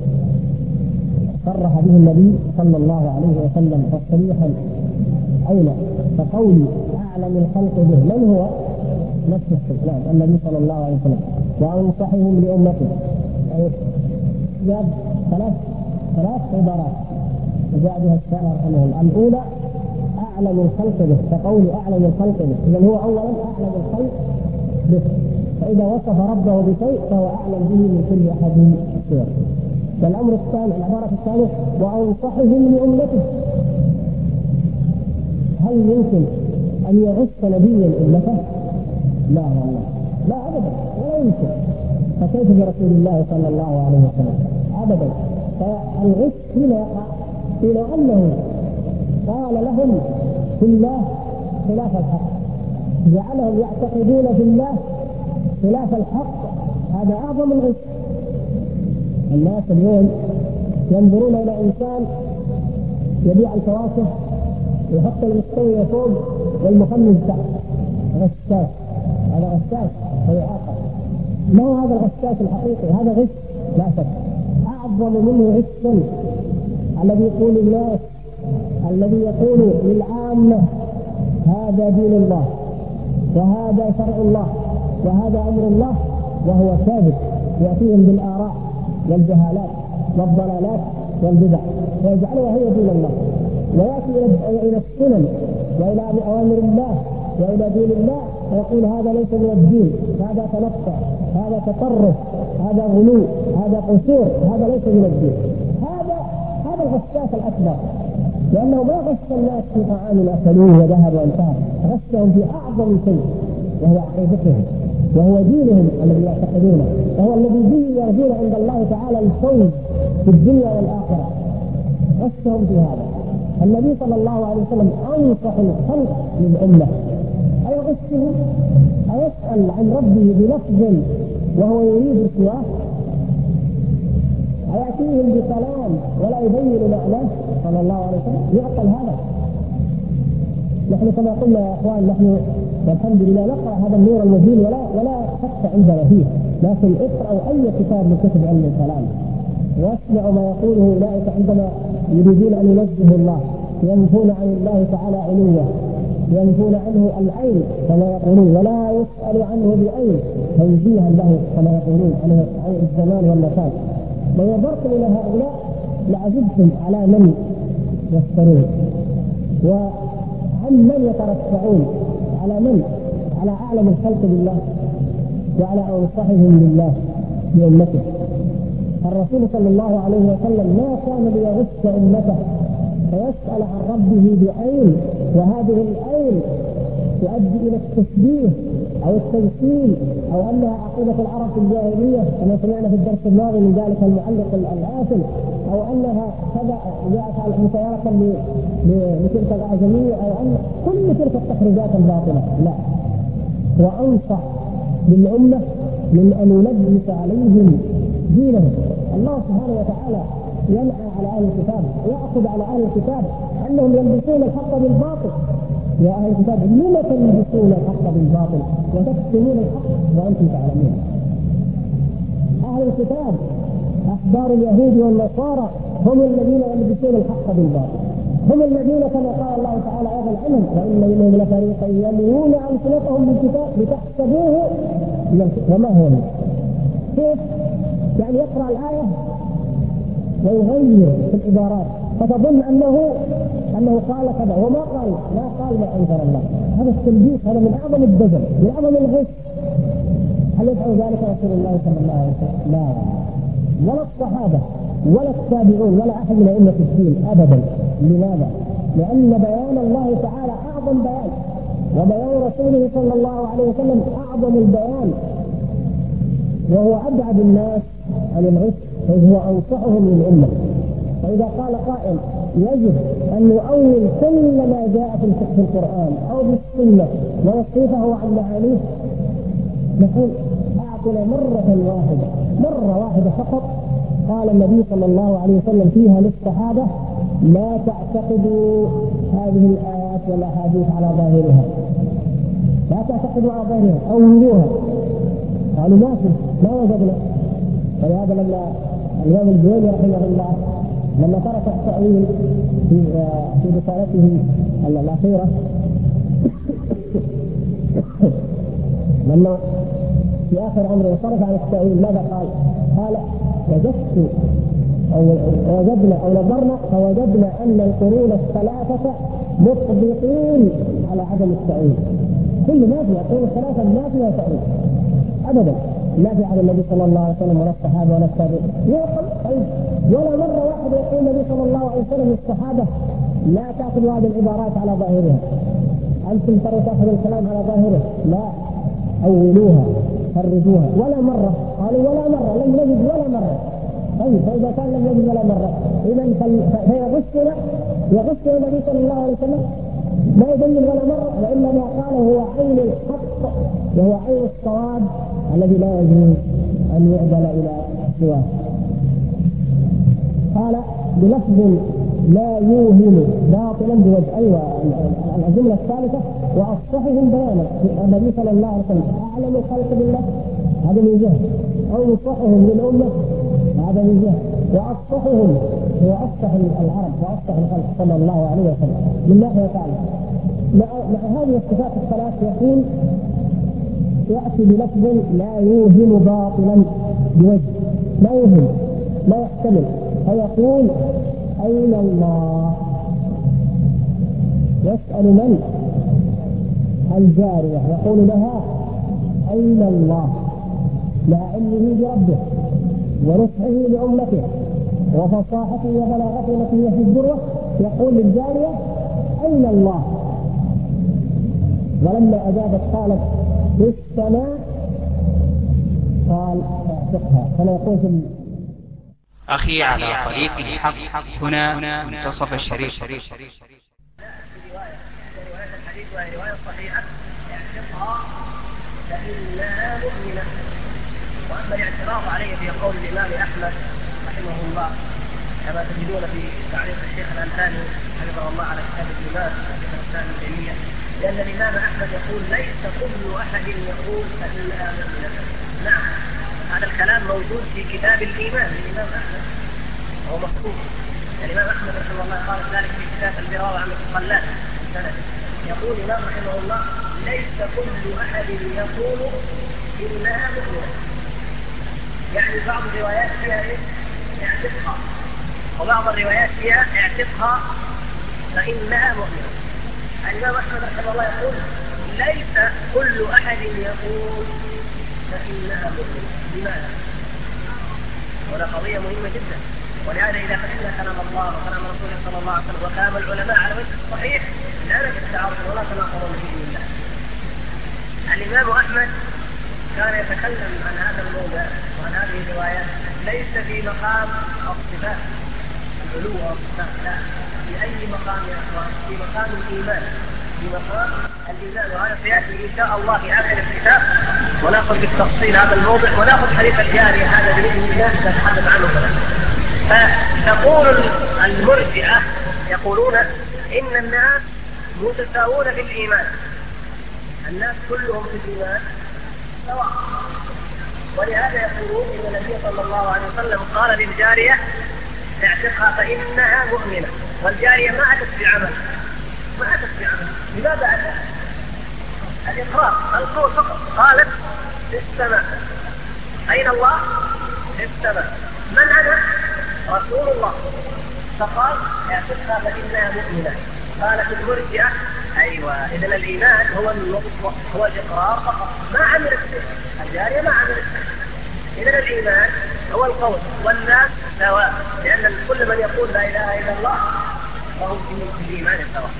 صرح به النبي صلى الله عليه وسلم تصريحا أين، فقولي أعلم الخلق به من هو نفس الشيء النبي صلى الله عليه وسلم، وأنصحهم لأمته. جاب ثلاث عبارات جاء بها الشاعر رحمه الله. الأولى أعلم الخلق به، فقول أعلم الخلق به، إذن هو أولا أعلم الخلق به، فإذا وصف ربه بشيء فهو أعلم به من كل أحد سواه. والأمر الثاني، العبارة الثانية وأنصحهم لأمته. هل يمكن أن يغش نبيا أمته؟ لا والله، لا أبدا، ولا يمكن. فكيف برسول الله صلى الله عليه وسلم؟ أبدا. فالغش هنا إلى أنه قال لهم في الله خلاف الحق، جعلهم يعتقدون في الله خلاف الحق، هذا أعظم الغش. الناس اليوم ينظرون إلى إنسان يبيع الفواكه ويحط المستوي فوق والمخمس تحت، غشاش، هذا غشاش ويعاقب. ما هو هذا الغشاش الحقيقي؟ هذا غش لا شك. أعظم منه غش الذي يقول الناس، الذي يقول للعامة هذا دين الله وهذا شرع الله وهذا أمر الله، وهو كاذب يأتيهم بالآراء والجهالات والضلالات والبدع ويجعلها هي دين الله، ويأتي إلى السنن وإلى أوامر الله وإلى دين الله ويقول هذا ليس من الدين، هذا تنطع، هذا تطرف، هذا غلو، هذا قصور، هذا ليس من الدين. هذا الغشاش الأكبر، لأنه ما غش الناس في طعام أكلوه وذهب وانتهى، غشهم في أعظم شيء وهو عقيدتهم وهو دينهم الذي يعتقدونه، وهو الذي به يرجون عند الله تعالى الفوز في الدنيا والآخرة. غشهم في هذا. النبي صلى الله عليه وسلم أنصح الخلق للأمة، أيغشه؟ أيسأل عن ربه بلفظ وهو يريد سواه؟ أيأتيهم بكلام ولا يبين معناه صلى الله عليه وسلم؟ يعقل هذا؟ نحن كما قلنا يا أخوان، نحن والحمد لله نقرأ هذا النور المبين ولا شك عندنا فيه، لكن اقرأوا أي كتاب من كتب علم الكلام واسمعوا ما يقوله أولئك عندما يريدون أن ينزهوا الله، ينفون عن الله تعالى علوه، ينفون عنه العين كما يقولون، ولا يسأل عنه بعين تنزيها له كما يقولون عن الزمان والمكان. لو نظرت إلى هؤلاء لعجبتم على من يفترون وعن من يترفعون، على من؟ على أعلم الخلق بالله وعلى أنصحهم لله بأمته. الرسول صلى الله عليه وسلم ما كان ليغش أمته فيسأل عن ربه بعين، وهذه العين تؤدي إلى التشبيه أو التمثيل أو أنها عقيدة العرب في الجاهلية كما سمعنا في الدرس الماضي من ذلك المعلق الآثم، أو أنها كذا جاءت مسيرة لتلك الأعجمية، أو أن كل تلك التخريجات الباطلة. لا، وأنصح للأمة من أن يلبس عليهم دينهم. الله سبحانه وتعالى ينعى على أهل الكتاب، يأخذ على أهل الكتاب أنهم يلبسون الحق بالباطل. يا أهل الكتاب لم تلبسون الحق بالباطل وتكتمون الحق وأنتم تعلمون؟ أهل الكتاب أحبار اليهود والنصارى هم الذين يلبسون الحق بالباطل، هم الذين كما قال الله تعالى أيضا عنهم وإن منهم لفريقا يلوون ألسنتهم بالكتاب لتحسبوه وما هو منه. كيف؟ يعني يقرأ الآية ويغير في العبارات فتظن أنه قال كذا وما قال، لا قال ما أنزل الله. هذا التلبيس هذا من أعظم الدجل، من أعظم الغش. هل يفعل ذلك رسول الله صلى الله عليه وسلم؟ لا، ولا الصحابة ولا التابعون ولا أحد من أئمة الدين أبدا. لماذا؟ لأن بيان الله تعالى أعظم بيان، وبيان رسوله صلى الله عليه وسلم أعظم البيان، وهو أبعد الناس عن الغش، إذ هو أنصحهم للأمة. فإذا قال قائل يجب أن نؤول كل ما جاء في القرآن أو بالسنة ونصرفه عن معانيه، نقول أعطنا مرة واحدة فقط قال النبي صلى الله عليه وسلم فيها للصحابة لا تعتقدوا هذه الآيات والأحاديث على ظاهرها، لا تعتقدوا على ظاهرها، أولوها. قالوا ما وجدنا. ولهذا لما الإمام الجويني رحمه الله لما ترك التأويل في رسالته الأخيرة لما في آخر عمره صرف عن التأويل ماذا قال؟ قال وجدت أو وجدنا أو نظرنا فوجدنا أن القرون الثلاثة مطبقين على عدم التأويل. كل ما فيها القرون الثلاثة ما فيها تأويل أبدا، لا في عهد النبي صلى الله عليه وسلم ولا الصحابة ولا التابعين. ولا مرة واحدة يقول النبي صلى الله عليه وسلم للصحابة لا تأخذوا هذه العبارات على ظاهرها، أنتم ترى تأخذوا الكلام على ظاهره، لا، أولوها فرجوها. ولا مرة قالوا ولا مرة لم نجد ولا مرة. طيب فإذا كان لم يجد ولا مرة إذن فيغشنا النبي صلى الله عليه وسلم ما يبين ولا مرة، وإنما قال هو عين الحق وهو عين الصواب الذي لا يجوز أن يعدل إلى سواه. قال بلفظ لا يوهم باطلا بوجه. أيوة الجملة الثالثة وأصحهم بيانا. النبي صلى الله عليه وسلم أعلم الخلق بالله، هذا من جهة، أو نصحهم للأمة، هذا من جهة، وأصحهم هو أصح العرب وأصح الخلق صلى الله عليه وسلم من ناحية تعالى. مع هذه الصفات الثلاث يقول يأتي بلفظ لا يوهم باطلا بوجه، لا يوهم لا يحتمل، فيقول أين الله؟ يسأل من؟ الجارية، يقول لها أين الله؟ مع علمه بربه ونصحه لأمته وفصاحته وبلاغته التي هي في الذروة، يقول للجارية أين الله؟ ولما أجابت قالت في السماء قال اعتقها، فلا يقول في
أخي على طريق الحق هنا منتصف الشريف.
رواية الحديث وهي رواية صحيحة اعتقها فإنها مؤمنة. وأما الاعتراض عليه في قول الإمام أحمد رحمه الله كما تجدون في تعليق الشيخ الألباني حفظه الله على كتاب الإمام الشيخ الإسلام ابن تيمية، لأن الإمام أحمد يقول ليس كل أحد يقول فإنها مؤمنة. نعم، هذا الكلام موجود في كتاب الإيمان للإمام أحمد وهو مكتوب. الإمام أحمد رحمه الله قال ذلك في كتاب البراءة عن الصلاة يقول الإمام رحمه الله ليس كل أحد يقول إنها مؤمنة، يعني بعض الروايات فيها اعتقها وبعض الروايات فيها اعتقها فإنها مؤمنة. الإمام أحمد رحمه الله يقول ليس كل أحد يقول فإنها مؤمنة. لماذا؟ ولا قضية مهمة جدا، ولهذا إذا فهمنا كلام الله وكلام رسوله صلى الله عليه وسلم وكلام العلماء على وجه الصحيح لا نجد تعارض ولا تناقض بإذن الله. الإمام أحمد كان يتكلم عن هذا الموضوع وعن هذه الروايات ليس في مقام الصفات العلو والصفات، لا، في أي مقام يا أخوان؟ في مقام الإيمان، في مقام الإيمان. وهذا سيأتي إن شاء الله في آخر الكتاب ونأخذ بالتفصيل هذا الموضوع ونأخذ حديث الجارية هذا بإذن الله نتحدث عنه كذا. فتقول المرجئة يقولون إن الناس متساوون في الإيمان، الناس كلهم في الإيمان سواء، ولهذا يقولون إن النبي صلى الله عليه وسلم قال للجارية اعتقها فإنها مؤمنة، والجارية ما أتت بعمل، ما أتت بعمل. لماذا أتت؟ الإقرار، القول فقط. قالت في السماء. أين الله؟ في السماء. من أنا؟ رسول الله. فقال اعتقها فإنها مؤمنة. قالت المرجئة أيوة، إذن الإيمان هو الإقرار فقط، ما عملت به الجارية، ما عملت به. إذن الإيمان هو القول، والناس سواء، لأن كل من يقول لا إله إلا الله فهو في الإيمان سواء.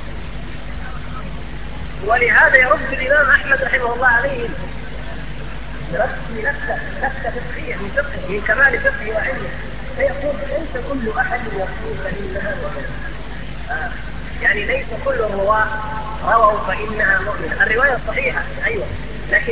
ولهذا يرد الإمام أحمد رحمه الله عليهم برد نفسه فقهية من فقه، من كمال فقهه وعلمه، فيقول ليس كل أحد يقول فإنها مؤمنة. يعني ليس كل الرواة رووا فإنها مؤمنة. الرواية الصحيحة أيوة، لكن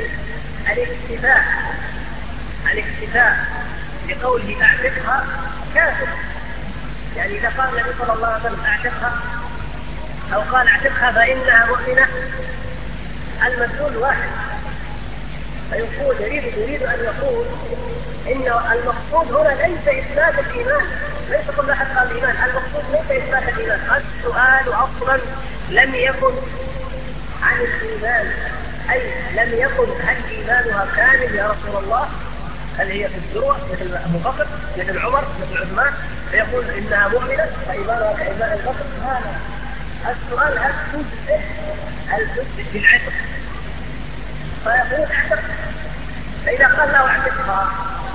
الاكتفاء بقوله اعتقها كافر. يعني إذا قال النبي صلى الله عليه وسلم اعتقها أو قال اعتقها فإنها مؤمنة المدلول واحد، فيقول يريد أن يقول إن المقصود هنا ليس إثبات الإيمان، ليس كل أحد قال الإيمان، المقصود ليس إثبات الإيمان. السؤال أصلا لم يكن عن الإيمان، أي لم يكن هل إيمانها كامل يا رسول الله، هل هي في الذروة مثل أبو بكر مثل عمر مثل عثمان فيقول إنها مؤمنة فإيمانها كإيمان أبو بكر. هذا السؤال هل تثبت بالعتق؟ فيقول اعتق، فإذا قال له اعتقها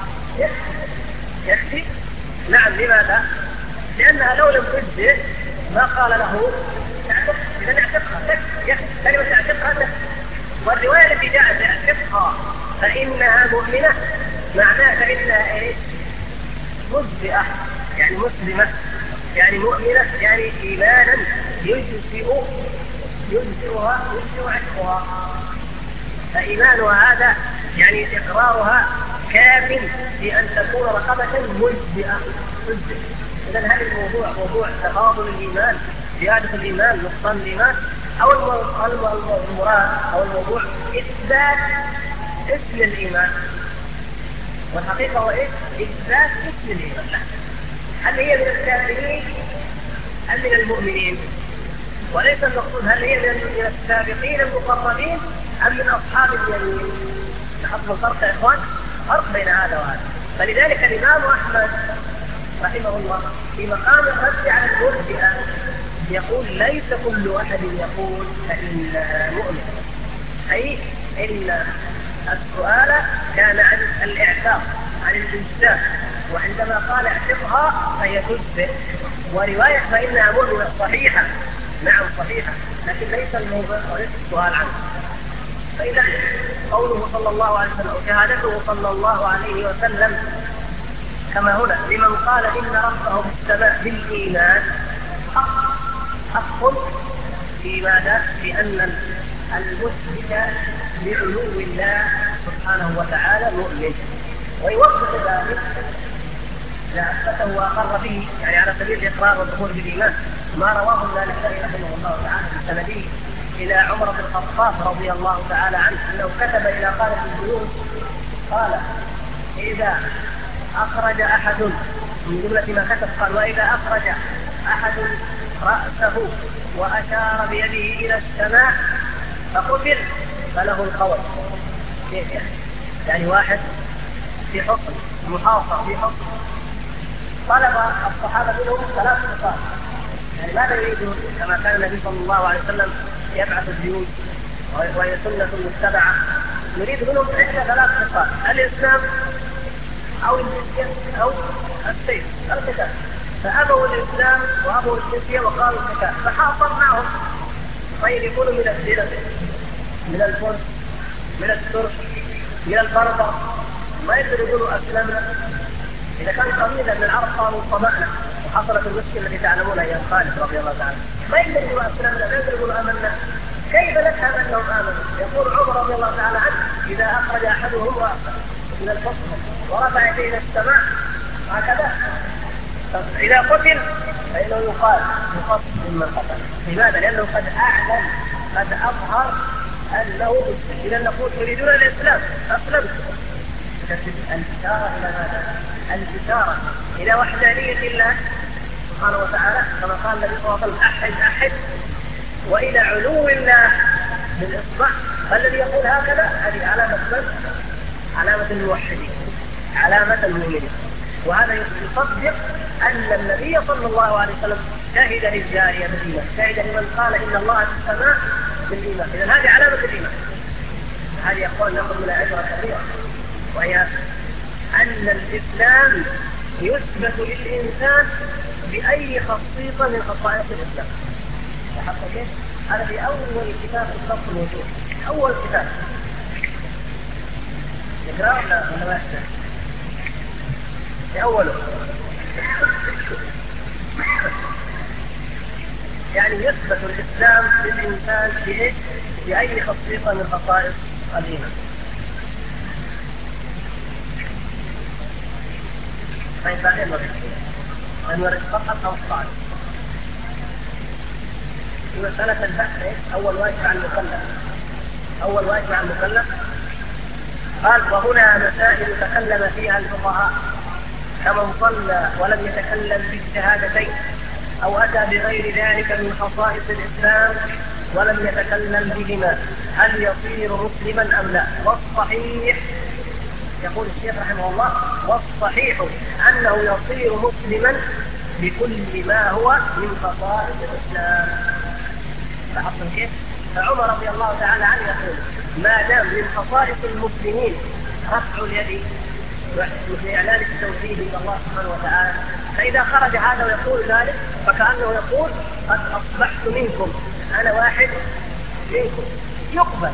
يكفي. نعم، لماذا؟ لأنها لو لم تجزئ ما قال له اعتق، إذا اعتقها يكفي، كلمة اعتقها تكفي. والرواية التي جاءت اعتقها فإنها مؤمنة معناها فإنها ايش؟ مجزئة، يعني مسلمة، يعني مؤمنة، يعني إيمانا يجزئها عتقها. فإيمانها هذا يعني إقرارها كاف في أن تكون رقبة مجزئة. إذن هل الموضوع موضوع تفاضل الإيمان، زيادة الإيمان، نقصان الإيمان، أو المراد أو الموضوع إثبات اسم الإيمان؟ والحقيقة هو إيه؟ إثبات اسم الإيمان. لا، هل هي من الكافرين أم من المؤمنين؟ وليس المقصود هل هي من السابقين المقربين أم من أصحاب اليمين. نحط الفرق يا إخوان، فرق بين هذا وهذا. فلذلك الإمام أحمد رحمه الله في مقام الرد على المرجئة يقول ليس كل أحد يقول فإنها مؤمنة، أي إن السؤال كان عن الإعتاق، عن الإنسان، وعندما قال اعتقها فهي تجزئ. ورواية فإنها مؤمنة صحيحة، نعم صحيحة، لكن ليس الموضوع وليس السؤال عنه. فإذا قوله صلى الله عليه وسلم وشهادته صلى الله عليه وسلم كما هنا لمن قال إن ربه في السماء بالإيمان حق في ماذا؟ في أن المثبت لعلو الله سبحانه وتعالى مؤمن، ويوضح ذلك لا أثبته وأقر به يعني على سبيل الإقرار والدخول بالإيمان ما رواه النسائي رحمه الله تعالى بسنده إلى عمر بن الخطاب رضي الله تعالى عنه أنه كتب إلى قادة الجيوش قال إذا أخرج أحد من جملة ما كتب قال وإذا أخرج أحد رأسه وأشار بيده إلى السماء فقتل فله القول. كيف يعني واحد في حصن محاصر في حصن طلب الصحابة منهم 3 خصال، يعني ماذا يريدون؟ كما كان النبي صلى الله عليه وسلم يبعث الجيوش وهي سنة متبعة، يريد منهم 3 خصال: الإسلام أو الجزية أو السيف القتال. فأبوا الإسلام وأبوا الجزية وقالوا القتال، فحاصرناهم. طيب يكونوا من الزلة من الفرس من الترك من البربر ما يقدروا يقولوا أسلمنا. إذا كان قبيلة من العرب قالوا طمأنا وحصلت المشكلة التي تعلمونها يا خالد رضي الله تعالى، ما يقدروا يقولوا أسلمنا ما يقدروا يقولوا آمنا. كيف نفهم أنهم آمنوا؟ يقول عمر رضي الله تعالى عنه إذا أخرج أحدهم رأسه من الحصن ورفع يديه إلى السماء هكذا إذا قتل فإنه يقال يقتل ممن قتل. لماذا؟ لأنه قد أعلن قد أظهر أنه مسلم. إذا نقول تريدون الإسلام أسلمت. الإشارة إلى ماذا؟ الإشارة إلى وحدانية الله سبحانه وتعالى كما قال النبي صلى الله عليه وسلم أحد وإلى علو الله بالإصبع. فالذي يقول هكذا هذه علامة الموحدين علامة المؤمنين. وهذا يصدق أن النبي صلى الله عليه وسلم شهد للجارية بالإيمان، شهد لمن قال إن الله في السماء بالإيمان. إذن هذه علامة الإيمان. هذه يقول نأخذ منها عبرة كثيرة، وهي أن الإسلام يثبت للإنسان بأي خصيصة من خصائص الإسلام. لاحظت كيف؟ هذا في أول كتاب الصف الوجود، أول كتاب نقرأ ولا ما يحتاج؟ في أوله يعني يثبت الإسلام للإنسان بأي خصيصة من خصائص الإيمان. طيب بعدين نورد فقط أو صعب في مسألة البحث. أول واجب عن المكلف قال وهنا مسائل تكلم فيها الفقهاء كمن صلى ولم يتكلم بالشهادتين أو أتى بغير ذلك من خصائص الإسلام ولم يتكلم بهما هل يصير مسلما أم لا؟ والصحيح يقول الشيخ رحمه الله والصحيح أنه يصير مسلما بكل ما هو من خصائص الإسلام. لاحظتم كيف؟ فعمر رضي الله تعالى عنه يقول ما دام من خصائص المسلمين رفع اليد لإعلان التوحيد إلى الله سبحانه وتعالى، فإذا خرج هذا ويقول ذلك فكأنه يقول قد أصبحت منكم أنا واحد منكم يقبل.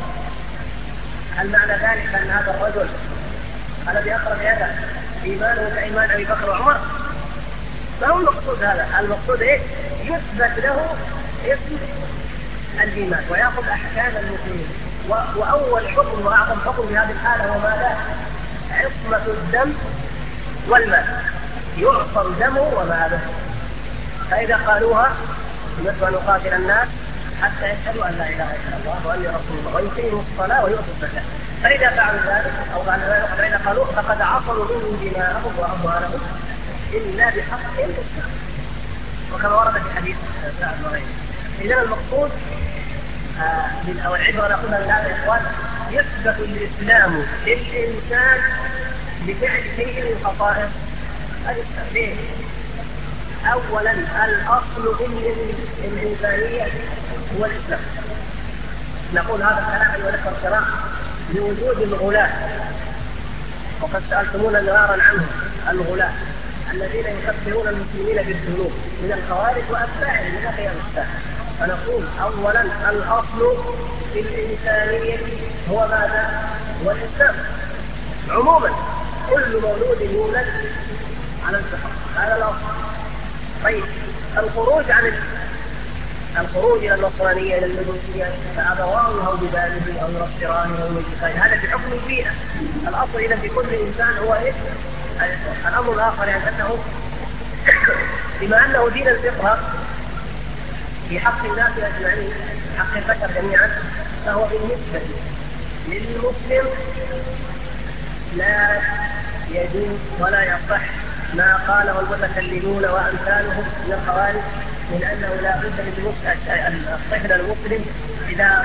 هل معنى ذلك أن هذا الرجل الذي أخرج هذا إيمانه كإيمان أبي بكر وعمر؟ ما هو المقصود هذا؟ المقصود إيه؟ يثبت له اسم الإيمان ويأخذ أحكام المسلمين. وأول حكم وأعظم حكم في هذه الحالة هو ماذا؟ عصمة الدم والمال، يعصم دمه وماله. فإذا قالوها مثل أن نقاتل الناس حتى يشهدوا أن لا إله إلا الله وأني رسول الله ويقيموا الصلاة ويؤتوا الزكاة، فإذا فعلوا ذلك أو فإذا قالوا فقد عصموا منهم دماءهم وأموالهم إلا بحق الإسلام، وكما ورد في حديث سعد بن غيره. إذن المقصود أو العبرة نقولها لهذا الإخوان يثبت الإسلام للإنسان بفعل شيء من خصائص الإسلام. أولا الأصل في الإنسانية هو الإسلام. نقول هذا الكلام أيها الأخوة الكرام لوجود الغلاة، وقد سألتمونا مرارا عنهم الغلاة الذين يكفرون المسلمين بالذنوب من الخوارج وأتباعهم إلى قيام الساعة. فنقول أولا الأصل في الإنسانية هو ماذا؟ هو الإسلام عموما. كل مولود يولد على الفطرة، هذا الأصل. طيب الخروج إلى النصرانية إلى المجوسية فأبواه أو ببالغ أو ينصرانه أو يمجسانه، هذا بحكم البيئة. الأصل إذا في كل إنسان هو إيه؟ الأمر الآخر يعني أنه بما أنه دين الفطرة في حق الناس أجمعين، حق البشر جميعا، فهو بالنسبة للمسلم لا يجوز ولا يصح ما قاله المتكلمون وأمثالهم من الخوارج من أنه لا بد للطفل المسلم إذا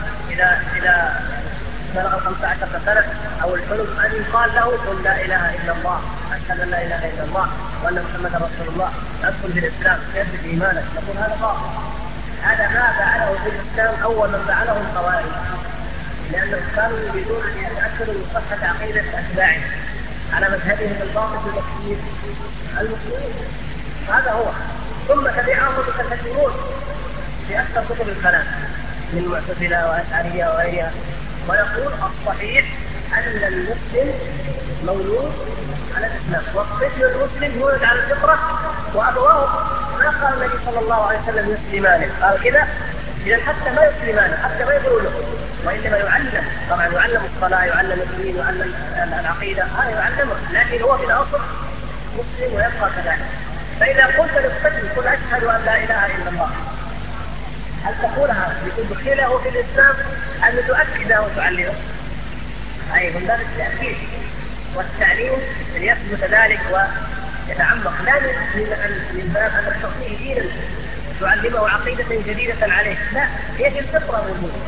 بلغ 15 سنة أو الحلم أن يقال له قل لا إله إلا الله، أشهد أن لا إله إلا الله وأن محمدا رسول الله، أدخل في الإسلام، يثبت إيمانك. نقول هذا باطل، هذا ما فعله في الإسلام أول من فعله الخوارج، لأنهم كانوا يريدون أن يتأكدوا من صحة عقيدة أتباعهم على مذهبهم الباطل في تكفير المسلمين. هذا هو. ثم تبعهم المتكلمون في أكثر كتب الكلام من المعتزلة وأشعرية وغيرها، ويقول الصحيح أن المسلم مولود على الإسلام، والطفل المسلم يولد على الفطرة وأبواه ما قال النبي صلى الله عليه وسلم يسلمانه، قال كذا. إذا حتى ما يسلمانه، حتى ما يقولوا له، وإنما يعلم، طبعا يعلم الصلاة، يعلم الدين، يعلم العقيدة، هذا يعلمه، لكن هو في الأصل مسلم ويبقى كذلك. فإذا قلت للطفل قل أشهد أن لا إله إلا الله، هل تقولها لتدخله في الإسلام أم تؤكده وتعلمه؟ أي من باب التأكيد والتعليم أن يثبت ذلك ويتعمق، لا من باب أن تعطيه دينا تعلمه عقيدة جديدة عليه، لا، هي في الفطرة موجودة.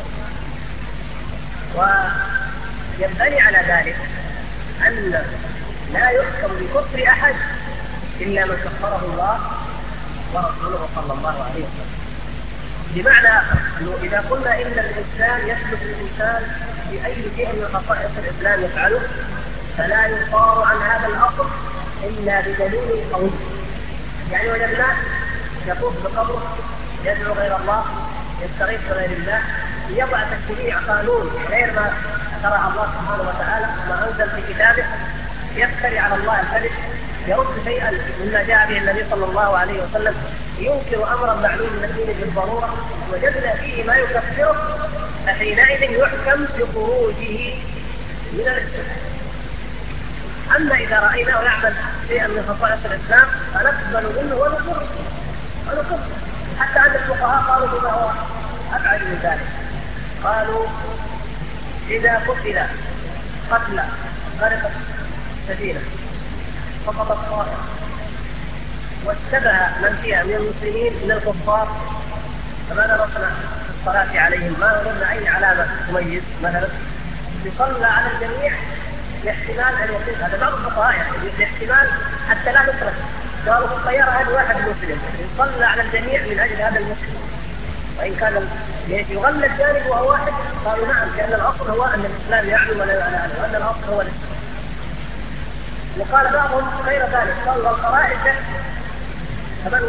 وينبني على ذلك أن لا يحكم بكفر أحد إلا من كفره الله ورسوله صلى الله عليه وسلم. بمعنى أنه إذا قلنا إن الإنسان يثبت الإنسان بأي شيء من خصائص الإسلام يفعله، فلا يصار عن هذا الأصل إلا بدليل قوي. يعني وجدناه يطوف بقبره، يدعو غير الله، يستغيث بغير الله، يضع تشريع قانون غير ما شرع الله سبحانه وتعالى ما أنزل في كتابه، يفتري على الله الكذب، يرد شيئا مما جاء به النبي صلى الله عليه وسلم، ينكر أمرا معلوم من الدين بالضرورة، وجدنا فيه ما يكفره، فحينئذ يحكم بخروجه من الإسلام. أما إذا رأيناه يعمل شيئا من خصائص الإسلام فنقبل منه ونكفر. حتى عند الفقهاء قالوا بما هو أبعد من ذلك، قالوا إذا قتل غرقت سفينة فقط الطائر واتبع من فيها من المسلمين من الكفار، فماذا نصنع في الصلاة عليهم؟ ما وجدنا أي علامة تميز، مثلا يصلى على الجميع لاحتمال أن يصيب، هذا بعض الفقهاء يعني لاحتمال حتى لا نترك، قالوا في الطيارة هذا واحد مسلم يصلى على الجميع من أجل هذا المسلم، وإن كان يغلى الجانب وهو واحد، قالوا نعم، لأن الأصل هو أن الإسلام يعلم ولا يعلم، وأن الأصل هو الإسلام. وقال بعضهم غير ذلك، قالوا القرائن فمن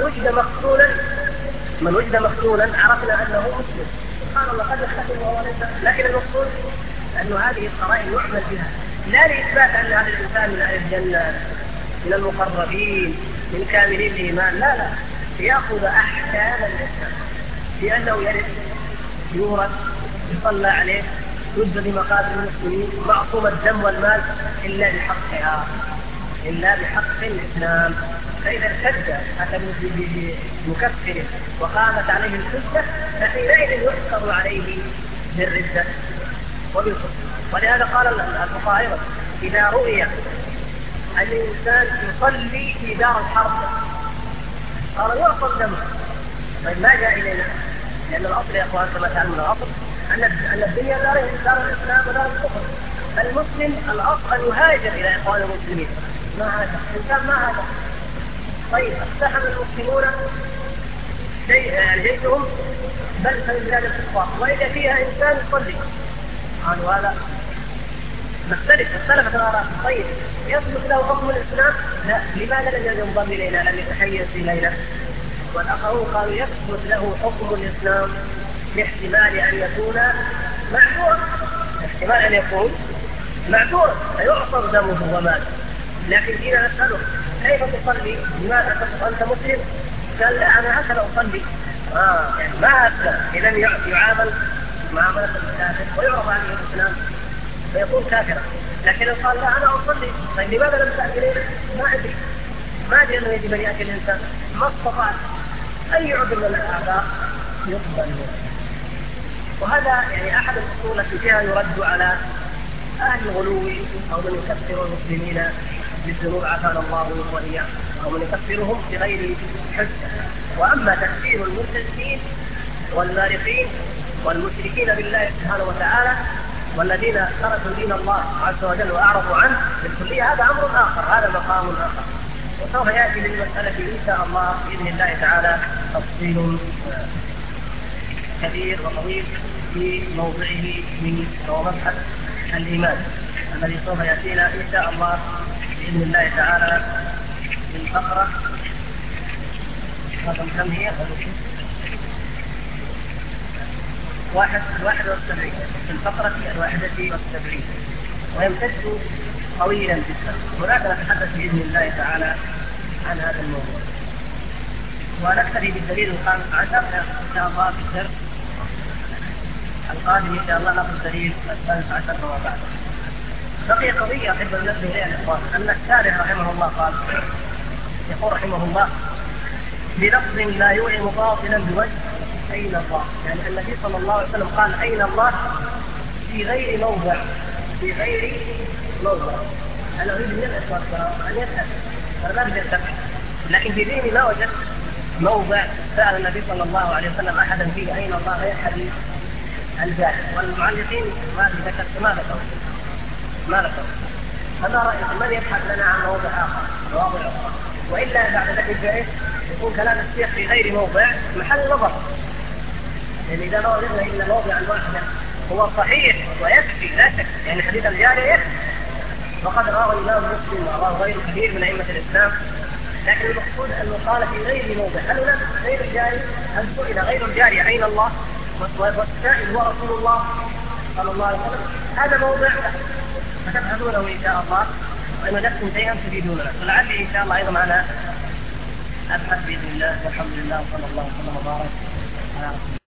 وجد مقتولا عرفنا أنه مسلم، سبحان الله قد يختلف وهو ليس، لكن المقصود أن هذه القرائن يعمل بها لا لإثبات أن هذا الإنسان من أهل الجنة من المقربين من كاملين الإيمان، لا، يأخذ أحكام الإسلام بأنه يرث يورث يصلى عليه يجزى بمقابل المسلمين معصوم الدم والمال إلا بحقها، إلا بحق الإسلام. فإذا ارتد أتى بمكفر وقامت عليه الحجة فحينئذ يحكم عليه بالردة وبالكفر. ولهذا قال الفقهاء إذا رؤي أن الإنسان يصلي في دار الحرب قال يعصم دمه، طيب ما جاء إلينا؟ لأن الأصل يا أخوان كما تعلمون الأصل أن الدنيا دار الإسلام ودار الكفر، فالمسلم الأصل أن يهاجر إلى إخوان المسلمين، ما هذا الإنسان ما هذا. طيب اقتحم المسلمون جيشهم بل في بلاد الكفار وإذا فيها إنسان يصلي، قالوا هذا اختلفت الآراء. طيب يثبت له حكم الإسلام؟ لا، لماذا لم ينضم إلينا، لم يتحيز إلينا؟ والآخرون قالوا يثبت له حكم الإسلام لاحتمال أن يكون معذورا، احتمال أن يكون معذورا فيعصر دمه وماله، لكن جينا نسأله كيف تصلي؟ لماذا تقول أنت مسلم؟ قال لا أنا هكذا أصلي. يعني ما أسلم، إذا يعامل معاملة الكافر ويعرض عليه الإسلام فيكون كافرا. لكن لو قال لا أنا أصلي، طيب لماذا لم تأتي ليه؟ ما أدري أنه يجب أن يأتي الإنسان، ما استطعت أي عذر من الأعذار يقبل. وهذا يعني أحد الأصول التي فيها يرد على أهل الغلو أو من يكفر المسلمين بالذنوب عافانا الله وإياهم، أو من يكفرهم بغير حجة. وأما تكفير المشركين والمارقين والمشركين بالله سبحانه وتعالى والذين تركوا دين الله عز وجل وأعرضوا عنه بالكلية، هذا أمر آخر، هذا مقام آخر، وسوف يأتي للمسألة إن شاء الله بإذن الله تعالى تفصيل كبير وطويل في موضعه من مبحث الإيمان الذي سوف يأتينا إن شاء الله بإذن الله تعالى في الفقرة رقم كم هي؟ 71 في الفقرة 71 ويمتد طويلا جدا. هناك نتحدث بإذن الله تعالى عن هذا الموضوع، ونكتفي بالدليل الخامس عشر إن شاء الله في الدرس القادم إن شاء الله نأخذ الدليل الثالث عشر فما بعد. بقي قضية أحب أن ننبه إليها الإخوان، أن الشارح رحمه الله قال، يقول رحمه الله بلفظ لا يوهم باطلا بوجه أين الله، يعني النبي صلى الله عليه وسلم قال أين الله في غير موضع، في غير موضع. أنا أريد من الإخوان أن يسأل، أنا لا أريد أن، لكن في ذهني ما وجدت موضع سأل النبي صلى الله عليه وسلم أحدا فيه أين الله غير حديث الجاهل. والمعلقين ما ذكروا فما رأيكم من يبحث لنا عن موضع آخر مواضع أخرى، وإلا بعد ذلك جائز يكون كلام الشيخ في غير موضع محل نظر، يعني إذا ما وجدنا إلا موضعا واحدا هو صحيح ويكفي لا شك، يعني حديث الجارية يكفي وقد رواه الإمام مسلم ورواه غير كثير من أئمة الإسلام، لكن المقصود أنه قال في غير موضع. هل هناك غير الجارية؟ هل سئل غير الجارية أين الله؟ والسائل هو رسول الله صلى الله عليه وسلم، هذا موضع فتبحثونه إن شاء الله، وإن وجدتم شيئا تفيدوننا، ولعلي إن شاء الله أيضا معنا أبحث بإذن الله. والحمد لله وصلى الله وسلم وبارك على